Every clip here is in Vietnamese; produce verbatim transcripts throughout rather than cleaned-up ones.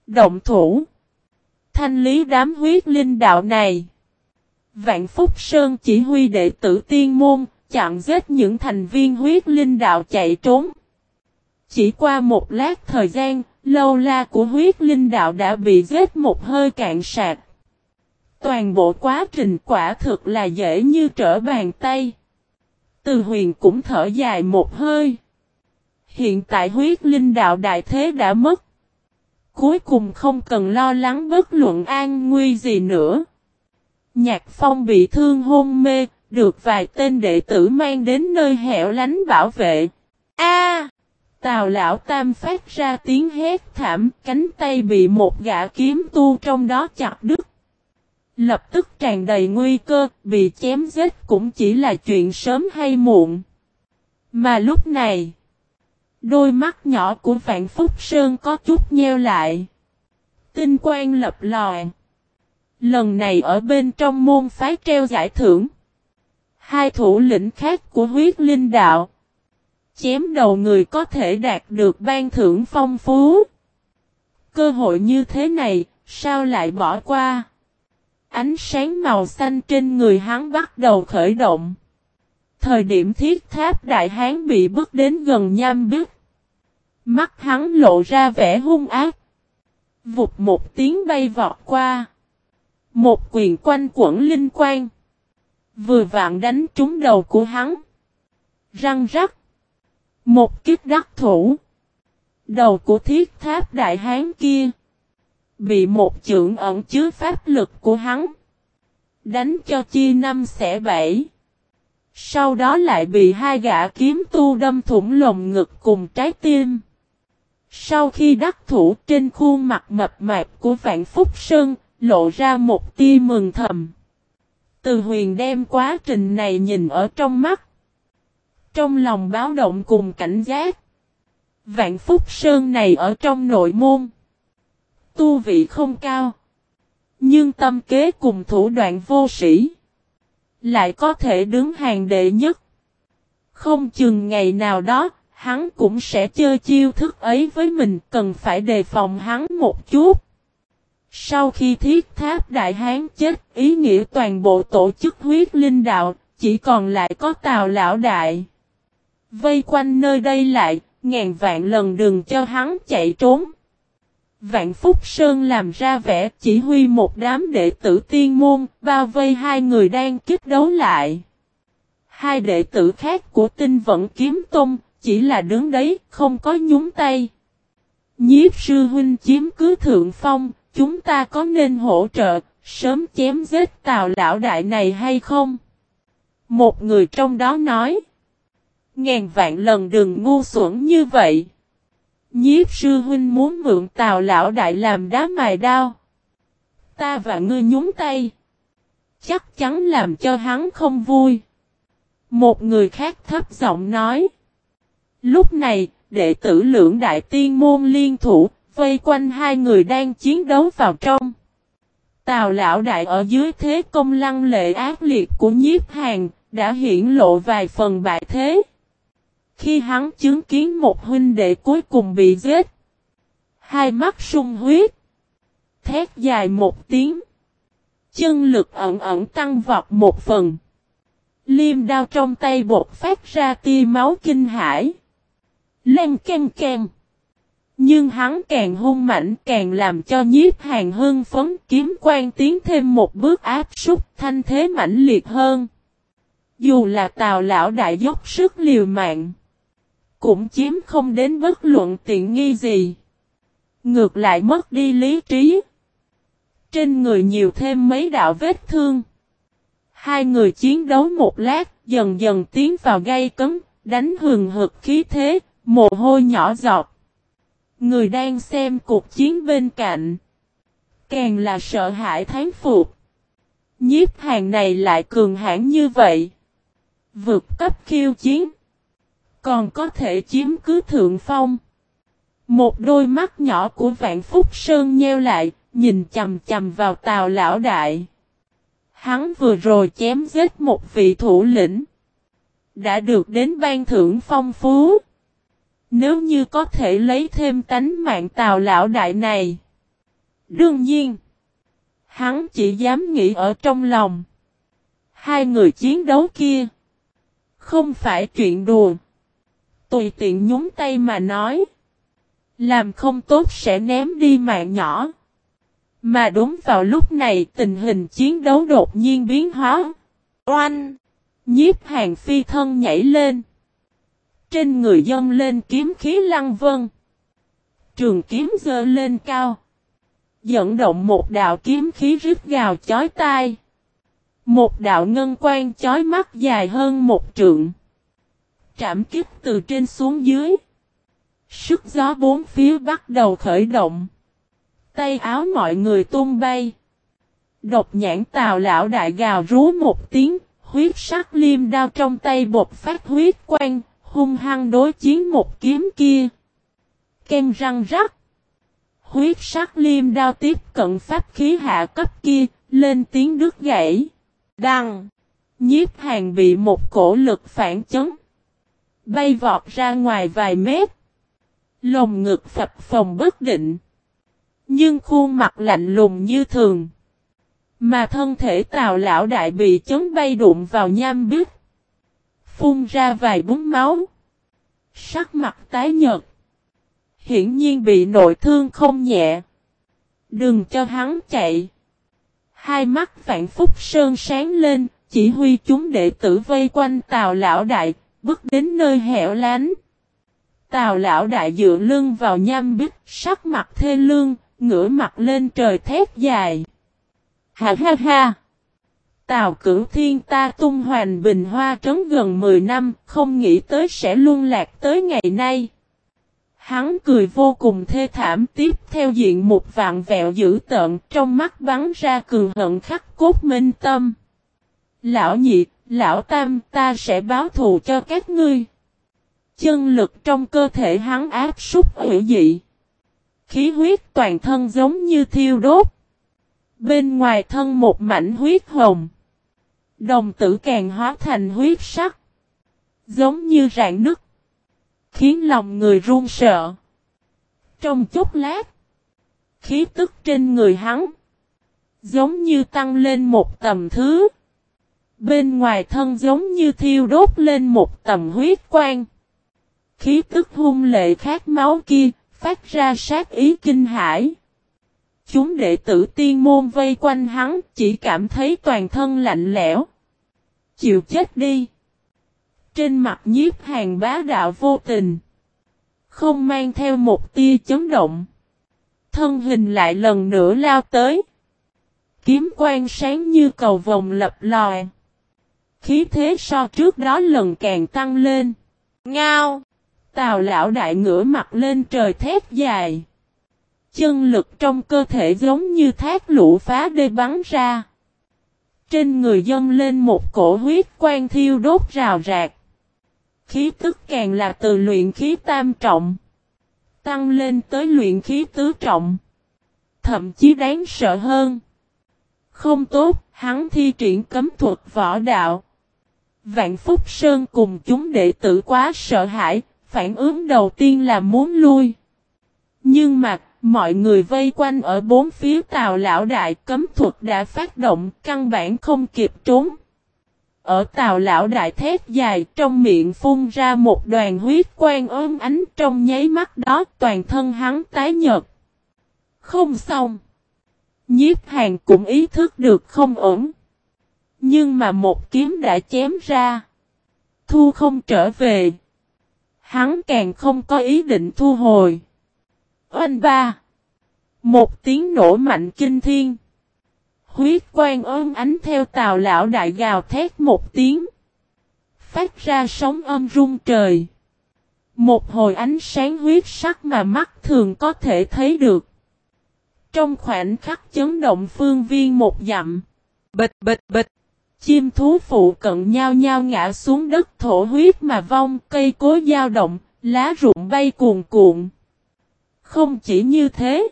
Động thủ. Thanh lý đám huyết linh đạo này. Vạn Phúc Sơn chỉ huy đệ tử tiên môn, chặn giết những thành viên huyết linh đạo chạy trốn. Chỉ qua một lát thời gian, lâu la của huyết linh đạo đã bị giết một hơi cạn sạch. Toàn bộ quá trình quả thực là dễ như trở bàn tay. Từ Huyền cũng thở dài một hơi. Hiện tại huyết linh đạo đại thế đã mất. Cuối cùng không cần lo lắng bất luận an nguy gì nữa. Nhạc Phong bị thương hôn mê, được vài tên đệ tử mang đến nơi hẻo lánh bảo vệ. A! Tào lão tam phát ra tiếng hét thảm, cánh tay bị một gã kiếm tu trong đó chặt đứt. Lập tức tràn đầy nguy cơ, bị chém giết cũng chỉ là chuyện sớm hay muộn. Mà lúc này, đôi mắt nhỏ của Vạn Phúc Sơn có chút nheo lại. Tinh quang lập lòe. Lần này ở bên trong môn phái treo giải thưởng. Hai thủ lĩnh khác của huyết linh đạo. Chém đầu người có thể đạt được ban thưởng phong phú. Cơ hội như thế này, sao lại bỏ qua? Ánh sáng màu xanh trên người hắn bắt đầu khởi động. Thời điểm thiết tháp đại hán bị bước đến gần nham bức. Mắt hắn lộ ra vẻ hung ác. Vụt một tiếng bay vọt qua. Một quyền quanh quẩn linh quang. Vừa vặn đánh trúng đầu của hắn. Răng rắc. Một kích đắc thủ. Đầu của thiết tháp đại hán kia. Bị một chưởng ẩn chứa pháp lực của hắn. Đánh cho chia năm xẻ bảy. Sau đó lại bị hai gã kiếm tu đâm thủng lồng ngực cùng trái tim. Sau khi đắc thủ trên khuôn mặt mập mạp của Vạn Phúc Sơn, lộ ra một tia mừng thầm. Từ Huyền đem quá trình này nhìn ở trong mắt. Trong lòng báo động cùng cảnh giác. Vạn Phúc Sơn này ở trong nội môn. Tu vị không cao. Nhưng tâm kế cùng thủ đoạn vô sĩ. Lại có thể đứng hàng đệ nhất. Không chừng ngày nào đó, hắn cũng sẽ chơi chiêu thức ấy với mình, cần phải đề phòng hắn một chút. Sau khi thiết tháp đại hán chết, ý nghĩa toàn bộ tổ chức huyết linh đạo, chỉ còn lại có Tào lão đại. Vây quanh nơi đây lại, ngàn vạn lần đừng cho hắn chạy trốn. Vạn Phúc Sơn làm ra vẻ chỉ huy một đám đệ tử tiên môn, bao vây hai người đang kích đấu lại. Hai đệ tử khác của Tinh Vận Kiếm Tông, chỉ là đứng đấy, không có nhúng tay. Nhiếp sư huynh chiếm cứ thượng phong, chúng ta có nên hỗ trợ, sớm chém giết Tào lão đại này hay không? Một người trong đó nói. Ngàn vạn lần đừng ngu xuẩn như vậy. Nhiếp sư huynh muốn mượn Tào lão đại làm đá mài đao. Ta và ngươi nhúng tay. Chắc chắn làm cho hắn không vui. Một người khác thấp giọng nói. Lúc này, đệ tử lưỡng đại tiên môn liên thủ, vây quanh hai người đang chiến đấu vào trong. Tào lão đại ở dưới thế công lăng lệ ác liệt của Nhiếp Hàn, đã hiển lộ vài phần bại thế. Khi hắn chứng kiến một huynh đệ cuối cùng bị giết, hai mắt sung huyết, thét dài một tiếng, chân lực ẩn ẩn tăng vọt một phần. Liêm đao trong tay bột phát ra tia máu kinh hãi. Len ken ken. Nhưng hắn càng hung mạnh càng làm cho Nhiếp Hàn hưng phấn, kiếm quan tiến thêm một bước áp súc, thanh thế mãnh liệt hơn. Dù là Tào lão đại dốc sức liều mạng, cũng chiếm không đến bất luận tiện nghi gì. Ngược lại mất đi lý trí. Trên người nhiều thêm mấy đạo vết thương. Hai người chiến đấu một lát, dần dần tiến vào gay cấn, đánh hừng hực khí thế, mồ hôi nhỏ giọt. Người đang xem cuộc chiến bên cạnh, càng là sợ hãi thán phục. Nhiếp Hàn này lại cường hãn như vậy. Vượt cấp khiêu chiến. Còn có thể chiếm cứ thượng phong. Một đôi mắt nhỏ của Vạn Phúc Sơn nheo lại, nhìn chầm chầm vào Tào lão đại. Hắn vừa rồi chém giết một vị thủ lĩnh. Đã được đến ban thưởng phong phú. Nếu như có thể lấy thêm tánh mạng Tào lão đại này, Đương nhiên, hắn chỉ dám nghĩ ở trong lòng. Hai người chiến đấu kia, không phải chuyện đùa. Tùy tiện nhúng tay mà nói, làm không tốt sẽ ném đi mạng nhỏ. Mà đúng vào lúc này tình hình chiến đấu đột nhiên biến hóa. Oanh! Nhiếp Hàn phi thân nhảy lên. Trên người dâng lên kiếm khí lăng vân. Trường kiếm giơ lên cao. Dẫn động một đạo kiếm khí rít gào chói tai. Một đạo ngân quang chói mắt dài hơn một trượng. Trảm kích từ trên xuống dưới. Sức gió bốn phía bắt đầu khởi động. Tay áo mọi người tung bay. Độc nhãn Tào lão đại gào rú một tiếng. Huyết sắc liêm đao trong tay bột phát huyết quang. Hung hăng đối chiến một kiếm kia. Ken răng rắc. Huyết sắc liêm đao tiếp cận pháp khí hạ cấp kia. Lên tiếng đứt gãy. Đăng. Nhiếp Hàn bị một cổ lực phản chấn. Bay vọt ra ngoài vài mét. Lồng ngực phập phồng bất định. Nhưng khuôn mặt lạnh lùng như thường. Mà thân thể Tào lão đại bị chấn bay đụng vào nham bích. Phun ra vài búng máu. Sắc mặt tái nhợt. Hiển nhiên bị nội thương không nhẹ. Đừng cho hắn chạy. Hai mắt Vạn Phúc Sơn sáng lên. Chỉ huy chúng đệ tử vây quanh Tào lão đại. Bước đến nơi hẻo lánh. Tào lão đại dựa lưng vào nham bích. Sắc mặt thê lương. Ngửa mặt lên trời thét dài. Ha ha ha. Tào Cửu Thiên ta tung hoành Bình Hoa trấn gần mười năm. Không nghĩ tới sẽ luân lạc tới ngày nay. Hắn cười vô cùng thê thảm. Tiếp theo diện một vạn vẹo dữ tợn. Trong mắt bắn ra cường hận khắc cốt minh tâm. Lão nhị, lão tam, ta sẽ báo thù cho các ngươi. Chân lực trong cơ thể hắn áp súc hủy dị. Khí huyết toàn thân giống như thiêu đốt. Bên ngoài thân một mảnh huyết hồng. Đồng tử càng hóa thành huyết sắc. Giống như rạn nứt. Khiến lòng người run sợ. Trong chốc lát. Khí tức trên người hắn. Giống như tăng lên một tầm thứ. Bên ngoài thân giống như thiêu đốt lên một tầm huyết quang. Khí tức hung lệ khát máu kia. Phát ra sát ý kinh hãi. Chúng đệ tử tiên môn vây quanh hắn. Chỉ cảm thấy toàn thân lạnh lẽo. Chịu chết đi. Trên mặt Nhiếp Hàn bá đạo vô tình. Không mang theo một tia chấn động. Thân hình lại lần nữa lao tới. Kiếm quang sáng như cầu vồng lập lòi. Khí thế so trước đó lần càng tăng lên. Ngao. Tào lão đại ngửa mặt lên trời thét dài. Chân lực trong cơ thể giống như thác lũ phá đê bắn ra. Trên người dâng lên một cổ huyết quang thiêu đốt rào rạc. Khí tức càng là từ luyện khí tam trọng. Tăng lên tới luyện khí tứ trọng. Thậm chí đáng sợ hơn. Không tốt, hắn thi triển cấm thuật võ đạo. Vạn Phúc Sơn cùng chúng đệ tử quá sợ hãi. Phản ứng đầu tiên là muốn lui. Nhưng mà, mọi người vây quanh ở bốn phía Tào lão đại cấm thuật đã phát động, căn bản không kịp trốn. Ở Tào lão đại thét dài, trong miệng phun ra một đoàn huyết quang ốm ánh, trong nháy mắt đó toàn thân hắn tái nhợt. Không xong. Nhiếp Hàn cũng ý thức được không ổn. Nhưng mà một kiếm đã chém ra. Thu không trở về. Hắn càng không có ý định thu hồi. Oanh ba. Một tiếng nổ mạnh kinh thiên. Huyết quang ôm ánh theo Tào lão đại gào thét một tiếng. Phát ra sóng âm rung trời. Một hồi ánh sáng huyết sắc mà mắt thường có thể thấy được. Trong khoảnh khắc chấn động phương viên một dặm. Bịch bịch bịch. Chim thú phụ cận nhao nhao ngã xuống đất thổ huyết mà vong, cây cối dao động, lá rụng bay cuồn cuộn. Không chỉ như thế.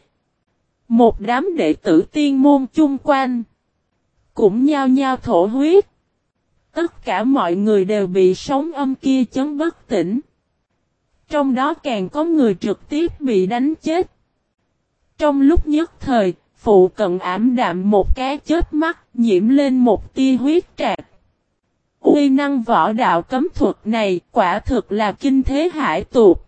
Một đám đệ tử tiên môn chung quanh. Cũng nhao nhao thổ huyết. Tất cả mọi người đều bị sóng âm kia chấn bất tỉnh. Trong đó càng có người trực tiếp bị đánh chết. Trong lúc nhất thời, Phụ cận ảm đạm một cái chớp mắt, nhiễm lên một tia huyết trạc. Uy năng võ đạo cấm thuật này quả thực là kinh thế hải tuột.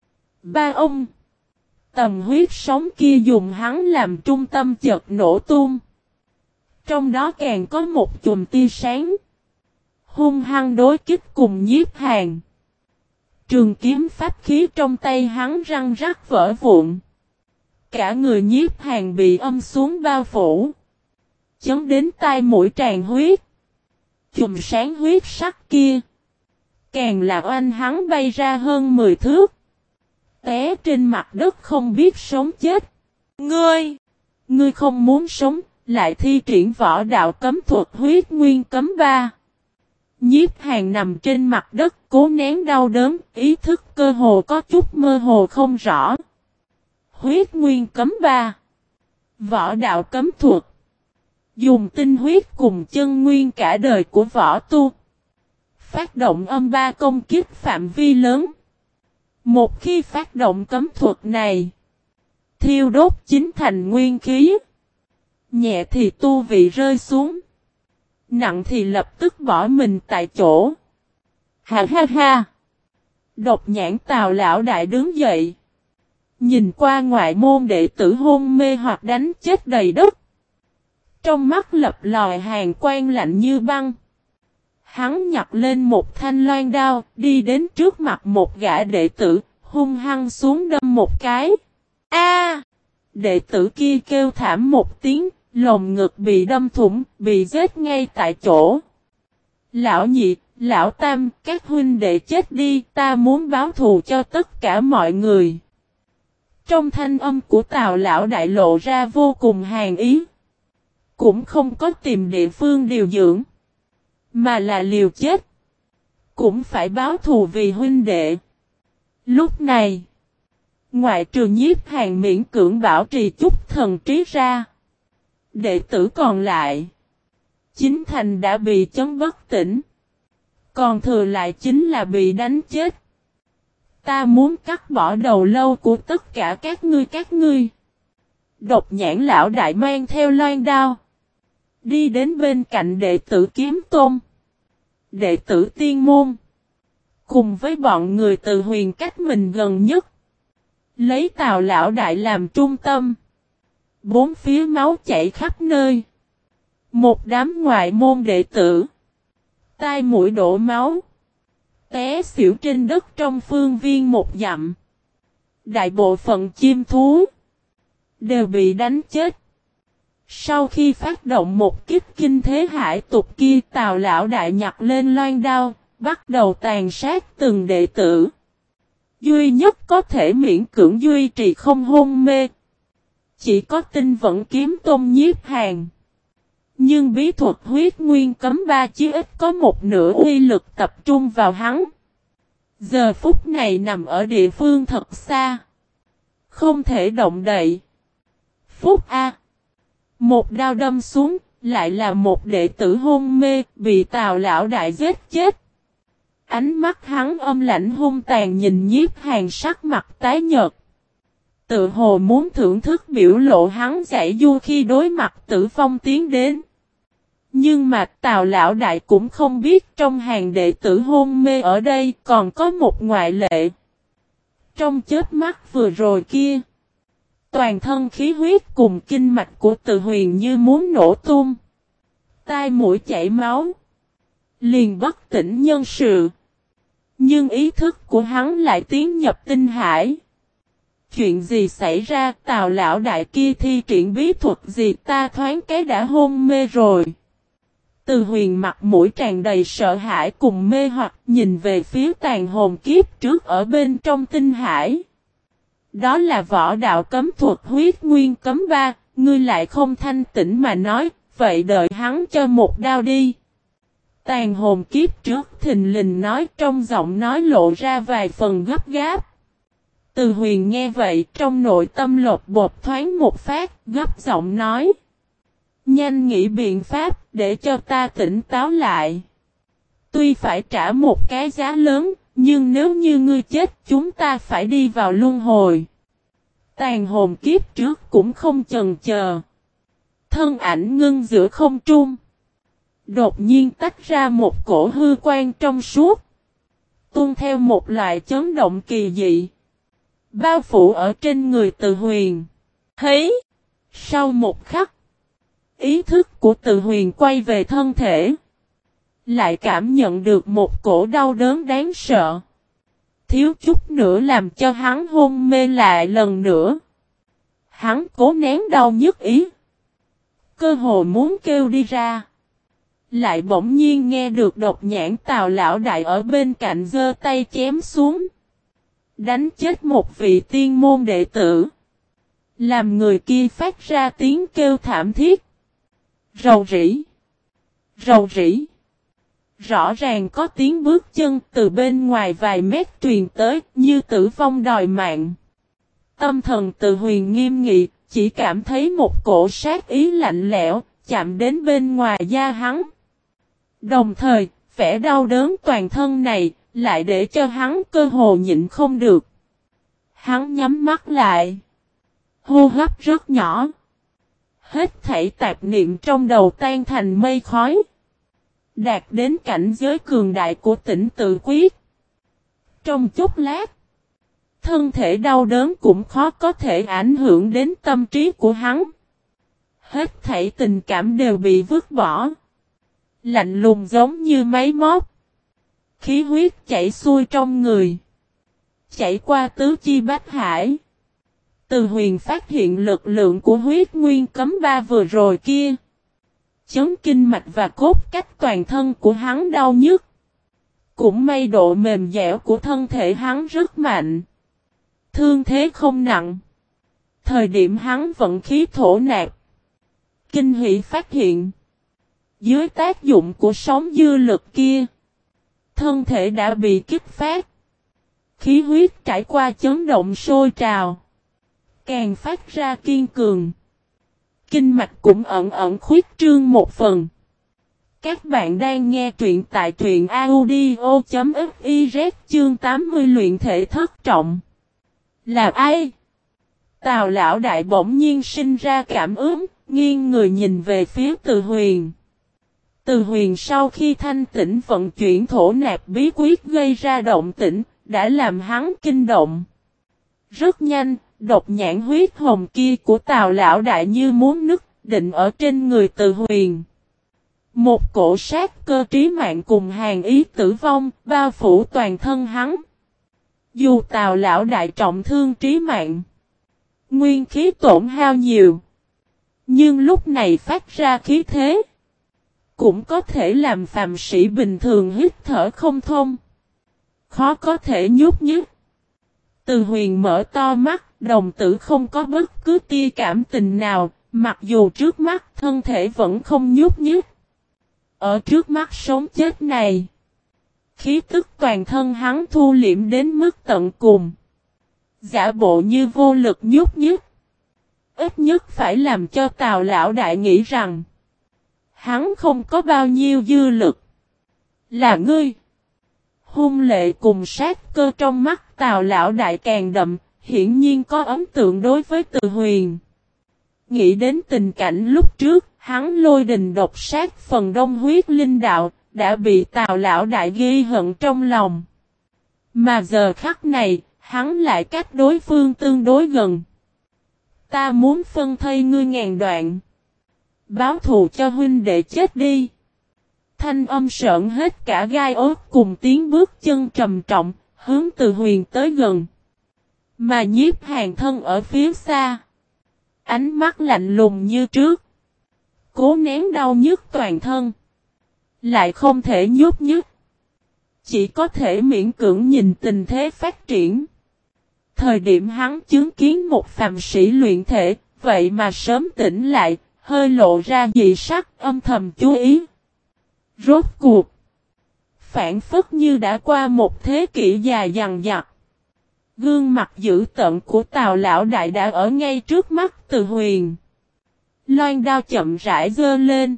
Ba ông. Tầm huyết sống kia dùng hắn làm trung tâm chợt nổ tung. Trong đó càng có một chùm tia sáng. Hung hăng đối kích cùng Nhiếp Hàn. Trường kiếm pháp khí trong tay hắn răng rắc vỡ vụn. Cả người Nhiếp Hàn bị âm xuống bao phủ. Chấn đến tai mũi tràn huyết. Chùm sáng huyết sắc kia. Càng là oanh hắn bay ra hơn mười thước. Té trên mặt đất không biết sống chết. Ngươi! Ngươi không muốn sống, lại thi triển võ đạo cấm thuật huyết nguyên cấm ba. Nhiếp Hàn nằm trên mặt đất cố nén đau đớn, ý thức cơ hồ có chút mơ hồ không rõ. Huyết nguyên cấm ba. Võ đạo cấm thuật. Dùng tinh huyết cùng chân nguyên cả đời của võ tu. Phát động âm ba công kích phạm vi lớn. Một khi phát động cấm thuật này, thiêu đốt chính thành nguyên khí. Nhẹ thì tu vị rơi xuống. Nặng thì lập tức bỏ mình tại chỗ. Ha ha ha. Độc nhãn Tào lão đại đứng dậy. Nhìn qua ngoại môn đệ tử hôn mê hoặc đánh chết đầy đất. Trong mắt lập lòi hàn quang lạnh như băng. Hắn nhặt lên một thanh loan đao, đi đến trước mặt một gã đệ tử, hung hăng xuống đâm một cái. A! Đệ tử kia kêu thảm một tiếng, lồng ngực bị đâm thủng, bị giết ngay tại chỗ. Lão nhị, lão tam, các huynh đệ chết đi, ta muốn báo thù cho tất cả mọi người. Trong thanh âm của Tào lão đại lộ ra vô cùng hàn ý. Cũng không có tìm địa phương điều dưỡng. Mà là liều chết. Cũng phải báo thù vì huynh đệ. Lúc này. Ngoại trừ Nhiếp Hàn miễn cưỡng bảo trì chút thần trí ra. Đệ tử còn lại. Chính thành đã bị chấn bất tỉnh. Còn thừa lại chính là bị đánh chết. Ta muốn cắt bỏ đầu lâu của tất cả các ngươi các ngươi. Độc nhãn lão đại mang theo loan đao. Đi đến bên cạnh đệ tử Kiếm Tôn. Đệ tử Tiên Môn. Cùng với bọn người từ huyền cách mình gần nhất. Lấy Tào lão đại làm trung tâm. Bốn phía máu chảy khắp nơi. Một đám ngoại môn đệ tử. Tai mũi đổ máu. Té xỉu trên đất trong phương viên một dặm. Đại bộ phận chim thú. Đều bị đánh chết. Sau khi phát động một kích kinh thế hải tục kia, Tào lão đại nhặt lên loan đao, bắt đầu tàn sát từng đệ tử. Duy nhất có thể miễn cưỡng duy trì không hôn mê. Chỉ có tinh vận kiếm tôn Nhiếp Hàn. Nhưng bí thuật huyết nguyên cấm ba chí ít có một nửa uy lực tập trung vào hắn. Giờ phút này nằm ở địa phương thật xa. Không thể động đậy. Phúc A. Một đao đâm xuống, lại là một đệ tử hôn mê, bị Tào lão đại giết chết. Ánh mắt hắn âm lãnh hung tàn nhìn Nhiếp Hàn sắc mặt tái nhợt. Tự hồ muốn thưởng thức biểu lộ hắn giải du khi đối mặt tử vong tiến đến. Nhưng mà Tào lão đại cũng không biết trong hàng đệ tử hôn mê ở đây còn có một ngoại lệ. Trong chớp mắt vừa rồi kia, toàn thân khí huyết cùng kinh mạch của Từ Huyền như muốn nổ tung. Tai mũi chảy máu. Liền bất tỉnh nhân sự. Nhưng ý thức của hắn lại tiến nhập tinh hải. Chuyện gì xảy ra, Tào lão đại kia thi triển bí thuật gì, ta thoáng cái đã hôn mê rồi. Từ Huyền mặt mũi tràn đầy sợ hãi cùng mê hoặc nhìn về phía tàn hồn kiếp trước ở bên trong tinh hải. Đó là võ đạo cấm thuật huyết nguyên cấm ba, ngươi lại không thanh tỉnh mà nói, vậy đợi hắn cho một đao đi. Tàn hồn kiếp trước thình lình nói, trong giọng nói lộ ra vài phần gấp gáp. Từ Huyền nghe vậy trong nội tâm lột bột thoáng một phát, gấp giọng nói. Nhanh nghĩ biện pháp để cho ta tỉnh táo lại. Tuy phải trả một cái giá lớn, nhưng nếu như ngươi chết chúng ta phải đi vào luân hồi. Tàn hồn kiếp trước cũng không chần chờ. Thân ảnh ngưng giữa không trung. Đột nhiên tách ra một cổ hư quang trong suốt. Tuôn theo một loại chấn động kỳ dị. Bao phủ ở trên người Từ Huyền. Hấy! Sau một khắc. Ý thức của Từ Huyền quay về thân thể. Lại cảm nhận được một cổ đau đớn đáng sợ. Thiếu chút nữa làm cho hắn hôn mê lại lần nữa. Hắn cố nén đau nhức ý. Cơ hồ muốn kêu đi ra. Lại bỗng nhiên nghe được Độc Nhãn Tào lão đại ở bên cạnh giơ tay chém xuống. Đánh chết một vị tiên môn đệ tử. Làm người kia phát ra tiếng kêu thảm thiết. Rầu rĩ. Rầu rĩ. Rõ ràng có tiếng bước chân từ bên ngoài vài mét truyền tới như tử vong đòi mạng. Tâm thần Từ Huyền nghiêm nghị, chỉ cảm thấy một cổ sát ý lạnh lẽo, chạm đến bên ngoài da hắn. Đồng thời, vẻ đau đớn toàn thân này, lại để cho hắn cơ hồ nhịn không được. Hắn nhắm mắt lại. Hô hấp rất nhỏ. Hết thảy tạp niệm trong đầu tan thành mây khói. Đạt đến cảnh giới cường đại của Tĩnh Tự Quyết. Trong chốc lát, thân thể đau đớn cũng khó có thể ảnh hưởng đến tâm trí của hắn. Hết thảy tình cảm đều bị vứt bỏ. Lạnh lùng giống như máy móc. Khí huyết chảy xuôi trong người. Chảy qua tứ chi bách hải. Từ Huyền phát hiện lực lượng của huyết nguyên cấm ba vừa rồi kia. Chấn kinh mạch và cốt cách toàn thân của hắn đau nhức. Cũng may độ mềm dẻo của thân thể hắn rất mạnh. Thương thế không nặng. Thời điểm hắn vận khí thổ nạp. Kinh hỉ phát hiện. Dưới tác dụng của sóng dư lực kia. Thân thể đã bị kích phát. Khí huyết trải qua chấn động sôi trào. Càng phát ra kiên cường. Kinh mạch cũng ẩn ẩn khuyết trương một phần. Các bạn đang nghe truyện tại truyện audio.fiz chương tám mươi luyện thể thất trọng. Là ai? Tào lão đại bỗng nhiên sinh ra cảm ứng, nghiêng người nhìn về phía Từ Huyền. Từ Huyền sau khi thanh tỉnh vận chuyển thổ nạp bí quyết gây ra động tĩnh, đã làm hắn kinh động. Rất nhanh, độc nhãn huyết hồng kia của Tào lão đại như muốn nứt, định ở trên người Từ Huyền. Một cổ sát cơ trí mạng cùng hàng ý tử vong, bao phủ toàn thân hắn. Dù Tào lão đại trọng thương trí mạng, nguyên khí tổn hao nhiều, nhưng lúc này phát ra khí thế, cũng có thể làm phàm sĩ bình thường hít thở không thông. Khó có thể nhúc nhích. Từ Huyền mở to mắt, đồng tử không có bất cứ tia cảm tình nào, mặc dù trước mắt thân thể vẫn không nhúc nhích. Ở trước mắt sống chết này, khí tức toàn thân hắn thu liễm đến mức tận cùng. Giả bộ như vô lực nhúc nhích. Ít nhất phải làm cho Tào lão đại nghĩ rằng hắn không có bao nhiêu dư lực. Là ngươi. Hung lệ cùng sát cơ trong mắt Tào lão đại càng đậm, hiển nhiên có ấn tượng đối với Từ Huyền. Nghĩ đến tình cảnh lúc trước, hắn lôi đình độc sát phần đông huyết linh đạo, đã bị Tào lão đại ghi hận trong lòng. Mà giờ khắc này, hắn lại cách đối phương tương đối gần. Ta muốn phân thây ngươi ngàn đoạn. Báo thù cho huynh đệ chết đi. Thanh âm sợn hết cả gai ốt cùng tiếng bước chân trầm trọng, hướng Từ Huyền tới gần. Mà Nhiếp Hàn thân ở phía xa. Ánh mắt lạnh lùng như trước. Cố nén đau nhức toàn thân. Lại không thể nhúc nhích. Chỉ có thể miễn cưỡng nhìn tình thế phát triển. Thời điểm hắn chứng kiến một phàm sĩ luyện thể, vậy mà sớm tỉnh lại, hơi lộ ra dị sắc âm thầm chú ý. Rốt cuộc. Phản phất như đã qua một thế kỷ dài dằng dặc. Gương mặt dữ tợn của Tào lão đại đã ở ngay trước mắt Từ Huyền. Loan đao chậm rãi giơ lên.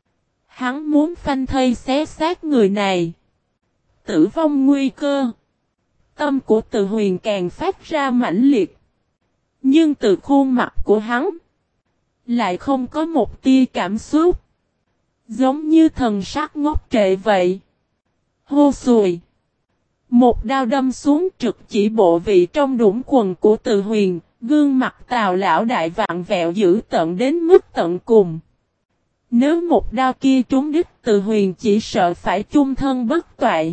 Hắn muốn phanh thây xé xác người này. Tử vong nguy cơ. Tâm của Từ Huyền càng phát ra mãnh liệt. Nhưng từ khuôn mặt của hắn, Lại không có một tia cảm xúc. Giống như thần sắc ngốc trệ vậy. Hô sùi. Một đao đâm xuống trực chỉ bộ vị trong đũng quần của Từ Huyền. Gương mặt Tào lão đại vặn vẹo dữ tận đến mức tận cùng. Nếu một đao kia trúng đích Từ Huyền chỉ sợ phải chung thân bất toại.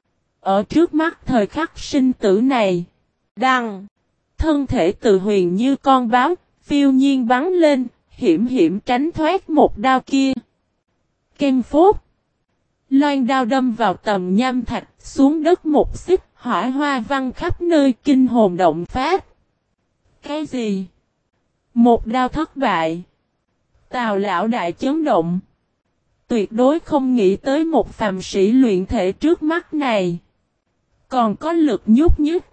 Ở trước mắt thời khắc sinh tử này. Đăng. Thân thể Từ Huyền như con báo. Phiêu nhiên bắn lên. Hiểm hiểm tránh thoát một đao kia. Ken phốt. Loan đao đâm vào tầm nham thạch. Xuống đất một xích. Hỏa hoa văng khắp nơi kinh hồn động phát. Cái gì? Một đao thất bại. Tào lão đại chấn động. Tuyệt đối không nghĩ tới một phàm sĩ luyện thể trước mắt này. Còn có lực nhúc nhích.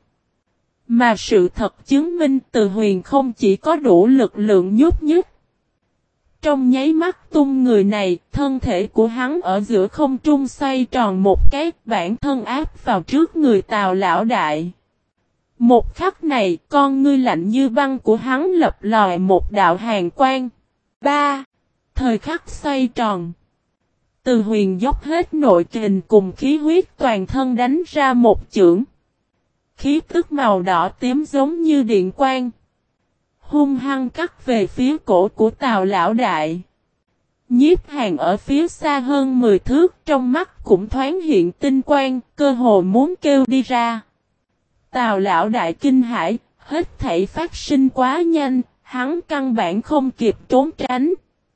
Mà sự thật chứng minh Từ Huyền không chỉ có đủ lực lượng nhúc nhích. Trong nháy mắt tung người này, thân thể của hắn ở giữa không trung xoay tròn một cái, bản thân áp vào trước người Tào lão đại. Một khắc này, con ngươi lạnh như băng của hắn lập lòi một đạo hàn quang. Ba. Thời khắc xoay tròn. Từ Huyền dốc hết nội kình cùng khí huyết toàn thân đánh ra một chưởng. Khí tức màu đỏ tím giống như điện quang. Hung hăng cắt về phía cổ của Tào lão đại. Nhiếp Hàn ở phía xa hơn mười thước trong mắt cũng thoáng hiện tinh quang, cơ hồ muốn kêu đi ra. Tào lão đại kinh hãi, hết thảy phát sinh quá nhanh, hắn căn bản không kịp trốn tránh.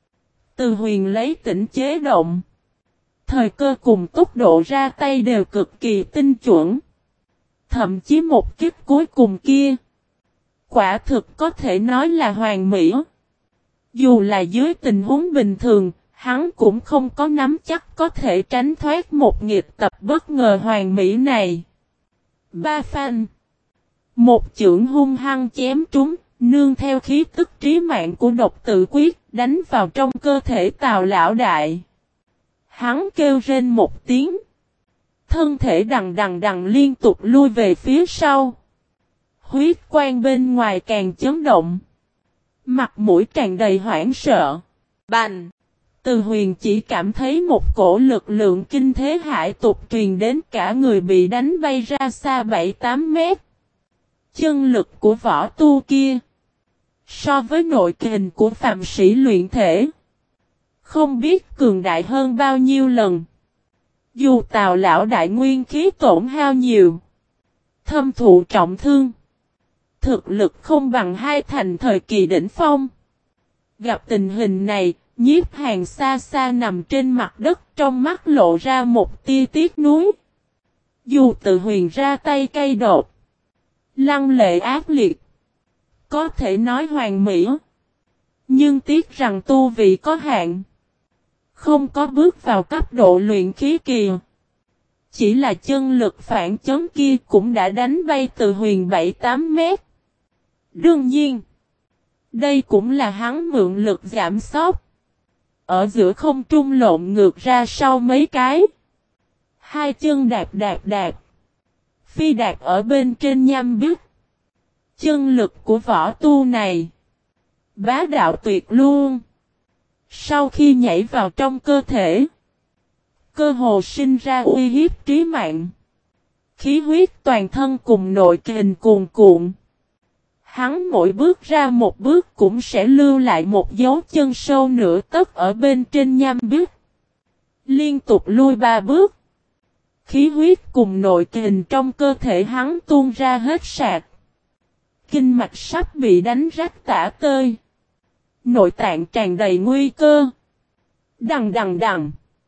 Từ Huyền lấy tỉnh chế động. Thời cơ cùng tốc độ ra tay đều cực kỳ tinh chuẩn. Thậm chí một kích cuối cùng kia. Quả thực có thể nói là hoàn mỹ. Dù là dưới tình huống bình thường, hắn cũng không có nắm chắc có thể tránh thoát một nghịch tập bất ngờ hoàn mỹ này. Ba phanh. Một chưởng hung hăng chém trúng, nương theo khí tức trí mạng của độc tự quyết, đánh vào trong cơ thể Tào lão đại. Hắn kêu rên một tiếng. Thân thể đằng đằng đằng liên tục lui về phía sau. Huyết quang bên ngoài càng chấn động. Mặt mũi tràn đầy hoảng sợ. Bành! Từ Huyền chỉ cảm thấy một cổ lực lượng kinh thế hải tục truyền đến, cả người bị đánh bay ra xa bảy tám mét. Chân lực của võ tu kia. So với nội kình của phàm sĩ luyện thể. Không biết cường đại hơn bao nhiêu lần. Dù Tào lão đại nguyên khí tổn hao nhiều. Thâm thụ trọng thương. Thực lực không bằng hai thành thời kỳ đỉnh phong. Gặp tình hình này, Nhiếp Hàn xa xa nằm trên mặt đất, trong mắt lộ ra một tia tiếc nuối. Dù Từ Huyền ra tay cay độc. Lăng lệ ác liệt. Có thể nói hoàn mỹ. Nhưng tiếc rằng tu vị có hạn. Không có bước vào cấp độ luyện khí kỳ. Chỉ là chân lực phản chấn kia cũng đã đánh bay Từ Huyền bảy tám mét. Đương nhiên. Đây cũng là hắn mượn lực giảm sóc. Ở giữa không trung lộn ngược ra sau mấy cái. Hai chân đạp đạp đạp. Phi đạp ở bên trên nham biết. Chân lực của võ tu này. Bá đạo tuyệt luôn. Sau khi nhảy vào trong cơ thể. Cơ hồ sinh ra uy hiếp trí mạng. Khí huyết toàn thân cùng nội kình cuồn cuộn. Hắn mỗi bước ra một bước cũng sẽ lưu lại một dấu chân sâu nửa tấc ở bên trên nham biết. Liên tục lui ba bước. Khí huyết cùng nội kình trong cơ thể hắn tuôn ra hết sạc. Kinh mạch sắp bị đánh rách tả tơi. Nội tạng tràn đầy nguy cơ. Đằng đằng đằng.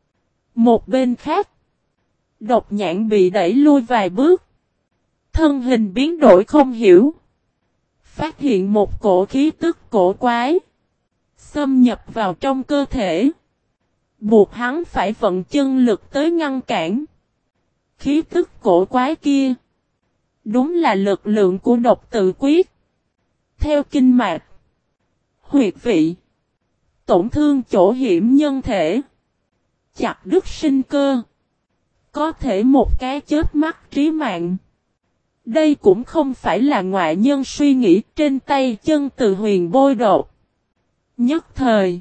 Một bên khác. Độc Nhãn bị đẩy lui vài bước. Thân hình biến đổi không hiểu. Phát hiện một cổ khí tức cổ quái. Xâm nhập vào trong cơ thể. Buộc hắn phải vận chân lực tới ngăn cản. Khí tức cổ quái kia. Đúng là lực lượng của độc tự quyết. Theo kinh mạch. Huyệt vị. Tổn thương chỗ hiểm nhân thể. Chặt đứt sinh cơ. Có thể một cái chớp mắt trí mạng. Đây cũng không phải là ngoại nhân suy nghĩ, trên tay chân Từ Huyền bôi đột. Nhất thời,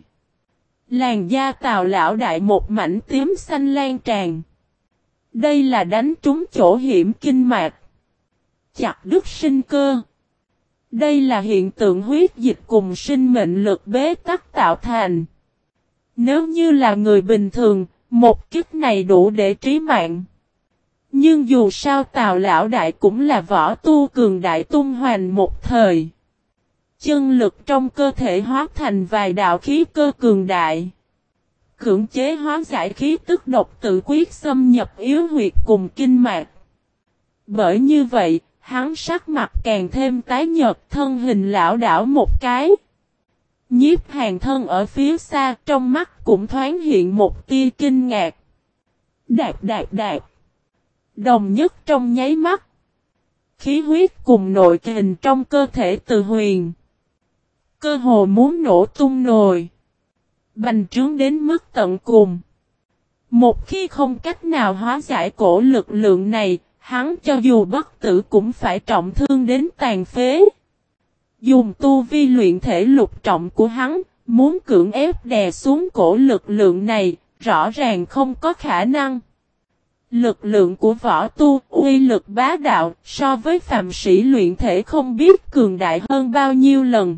làn da Tào lão đại một mảnh tím xanh lan tràn. Đây là đánh trúng chỗ hiểm kinh mạch, chặt đứt sinh cơ. Đây là hiện tượng huyết dịch cùng sinh mệnh lực bế tắc tạo thành. Nếu như là người bình thường, một kích này đủ để trí mạng. Nhưng dù sao Tào lão đại cũng là võ tu cường đại tung hoành một thời. Chân lực trong cơ thể hóa thành vài đạo khí cơ cường đại. Cưỡng chế hóa giải khí tức độc tự quyết xâm nhập yếu huyệt cùng kinh mạch. Bởi như vậy, hắn sắc mặt càng thêm tái nhợt, thân hình lão đảo một cái. Nhiếp Hàn thân ở phía xa, trong mắt cũng thoáng hiện một tia kinh ngạc. Đạp đạp đạp. Đồng nhất trong nháy mắt. Khí huyết cùng nội kình trong cơ thể Từ Huyền. Cơ hồ muốn nổ tung nồi. Bành trướng đến mức tận cùng. Một khi không cách nào hóa giải cổ lực lượng này, hắn cho dù bất tử cũng phải trọng thương đến tàn phế. Dùng tu vi luyện thể lục trọng của hắn, muốn cưỡng ép đè xuống cổ lực lượng này, rõ ràng không có khả năng. Lực lượng của võ tu, uy lực bá đạo, so với phàm sĩ luyện thể không biết cường đại hơn bao nhiêu lần.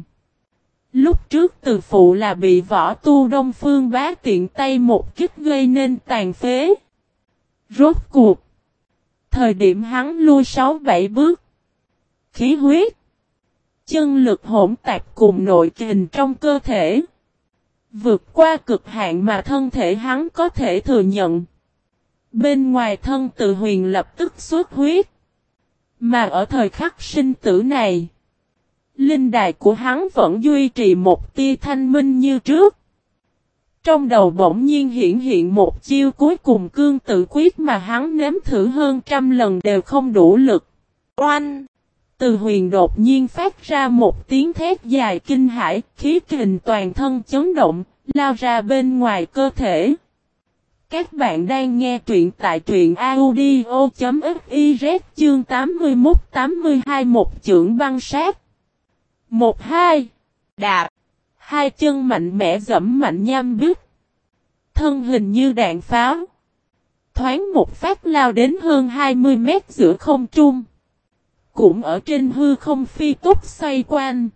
Lúc trước Từ Phụ là bị võ tu Đông Phương Bá tiện tay một kích gây nên tàn phế. Rốt cuộc. Thời điểm hắn lui sáu bảy bước. Khí huyết. Chân lực hỗn tạp cùng nội kình trong cơ thể. Vượt qua cực hạn mà thân thể hắn có thể thừa nhận. Bên ngoài thân Từ Huyền lập tức xuất huyết. Mà ở thời khắc sinh tử này. Linh đài của hắn vẫn duy trì một tia thanh minh như trước. Trong đầu bỗng nhiên hiện hiện một chiêu cuối cùng cương tự quyết mà hắn nếm thử hơn trăm lần đều không đủ lực. Oanh! Từ Huyền đột nhiên phát ra một tiếng thét dài kinh hãi, khí kình toàn thân chấn động, lao ra bên ngoài cơ thể. Các bạn đang nghe truyện tại truyện audio.fiz chương tám mươi mốt tám mươi hai một chưởng băng sát. Một hai. Đạp. Hai chân mạnh mẽ dẫm mạnh nham bít. Thân hình như đạn pháo. Thoáng một phát lao đến hơn hai mươi mét giữa không trung. Cũng ở trên hư không phi tốc xoay quanh.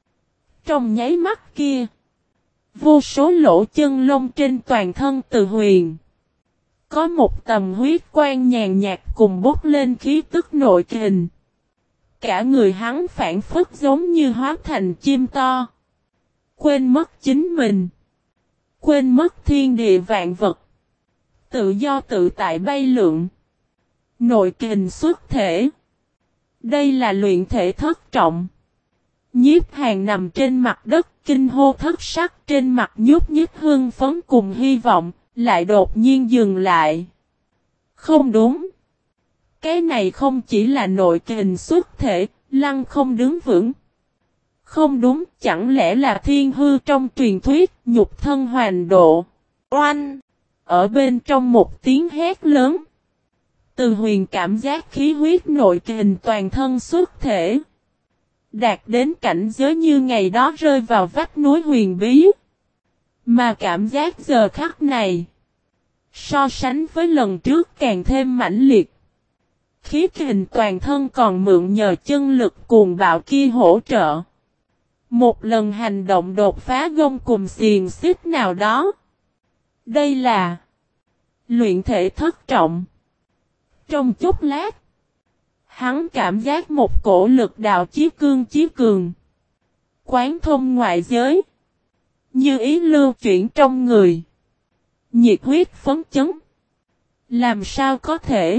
Trong nháy mắt kia. Vô số lỗ chân lông trên toàn thân Từ Huyền. Có một tầm huyết quang nhàn nhạt cùng bốc lên khí tức nội kình. Cả người hắn phản phất giống như hóa thành chim to. Quên mất chính mình. Quên mất thiên địa vạn vật. Tự do tự tại bay lượn. Nội kình xuất thể. Đây là luyện thể thất trọng. Nhiếp Hàn nằm trên mặt đất, kinh hô thất sắc, trên mặt nhút nhích hưng phấn cùng hy vọng, lại đột nhiên dừng lại. Không đúng. Cái này không chỉ là nội kình xuất thể, lăng không đứng vững. Không đúng, chẳng lẽ là thiên hư trong truyền thuyết, nhục thân hoàn độ. Oanh! Ở bên trong một tiếng hét lớn. Từ Huyền cảm giác khí huyết nội kình toàn thân xuất thể. Đạt đến cảnh giới như ngày đó rơi vào vách núi huyền bí. Mà cảm giác giờ khắc này. So sánh với lần trước càng thêm mãnh liệt. Khí kình toàn thân còn mượn nhờ chân lực cuồng bạo kia hỗ trợ. Một lần hành động đột phá gông cùng xiềng xích nào đó. Đây là luyện thể thất trọng. Trong chốc lát, hắn cảm giác một cổ lực đạo chí cương chí cường. Quán thông ngoại giới. Như ý lưu chuyển trong người. Nhiệt huyết phấn chấn. Làm sao có thể?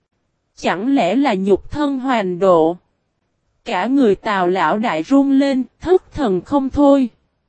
Chẳng lẽ là nhục thân hoàn độ? Cả người Tào lão đại run lên, thất thần không thôi.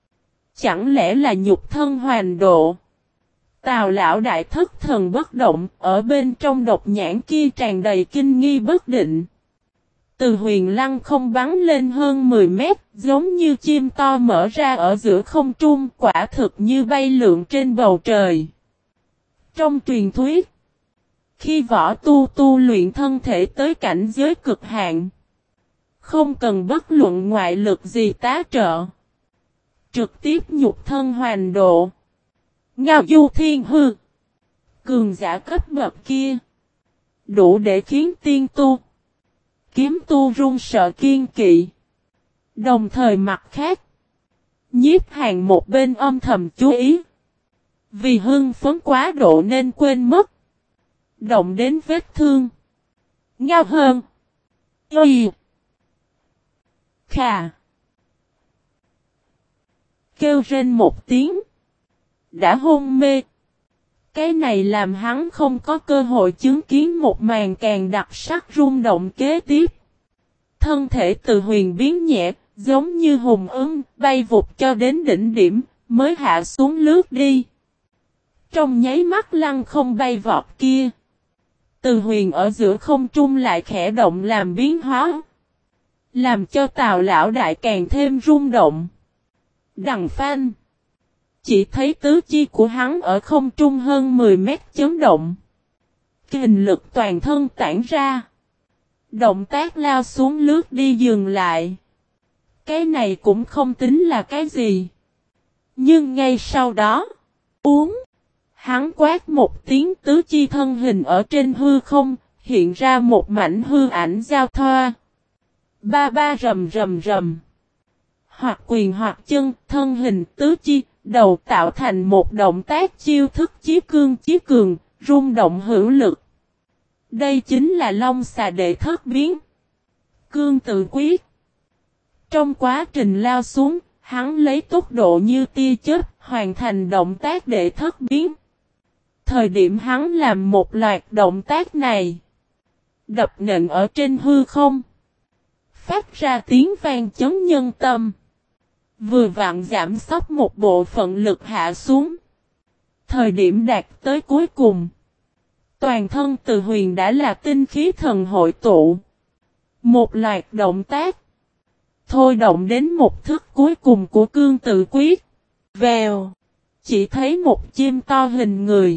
Chẳng lẽ là nhục thân hoàn độ? Tào lão đại thất thần bất động, ở bên trong độc nhãn kia tràn đầy kinh nghi bất định. Từ Huyền lăng không bắn lên hơn mười mét, giống như chim to mở ra ở giữa không trung, quả thực như bay lượn trên bầu trời. Trong truyền thuyết, khi võ tu tu luyện thân thể tới cảnh giới cực hạn, không cần bất luận ngoại lực gì tá trợ. trực tiếp nhục thân hoàn độ. Ngao du thiên hư. Cường giả cấp bậc kia. Đủ để khiến tiên tu. Kiếm tu run sợ kiên kỵ. Đồng thời mặt khác. Nhiếp Hàn một bên âm thầm chú ý. Vì hưng phấn quá độ nên quên mất. Động đến vết thương. Ngao hơn. Y. Khà. Kêu rên một tiếng. Đã hôn mê. Cái này làm hắn không có cơ hội chứng kiến một màn càng đặc sắc rung động kế tiếp. Thân thể Từ Huyền biến nhẹ, giống như hùng ưng, bay vụt cho đến đỉnh điểm, mới hạ xuống lướt đi. Trong nháy mắt lăng không bay vọt kia. Từ Huyền ở giữa không trung lại khẽ động làm biến hóa. Làm cho Tào lão đại càng thêm rung động. Đằng phanh. Chỉ thấy tứ chi của hắn ở không trung hơn mười mét chấn động. Kình lực toàn thân tản ra. Động tác lao xuống lướt đi dừng lại. Cái này cũng không tính là cái gì. Nhưng ngay sau đó. Uống. Hắn quát một tiếng tứ chi thân hình ở trên hư không. Hiện ra một mảnh hư ảnh giao thoa. Ba ba rầm rầm rầm. Hoặc quyền hoặc chân, thân hình tứ chi, đầu tạo thành một động tác chiêu thức chí cương chí cường, rung động hữu lực. Đây chính là Long xà đệ thất biến. Cương tự quyết. Trong quá trình lao xuống, hắn lấy tốc độ như tia chớp, hoàn thành động tác đệ thất biến. Thời điểm hắn làm một loạt động tác này, đập nện ở trên hư không, phát ra tiếng vang chấn nhân tâm. Vừa vặn giảm sóc một bộ phận lực hạ xuống. Thời điểm đạt tới cuối cùng. Toàn thân Từ Huyền đã là tinh khí thần hội tụ. Một loạt động tác. Thôi động đến một thức cuối cùng của cương tự quyết. Vèo. Chỉ thấy một chim to hình người.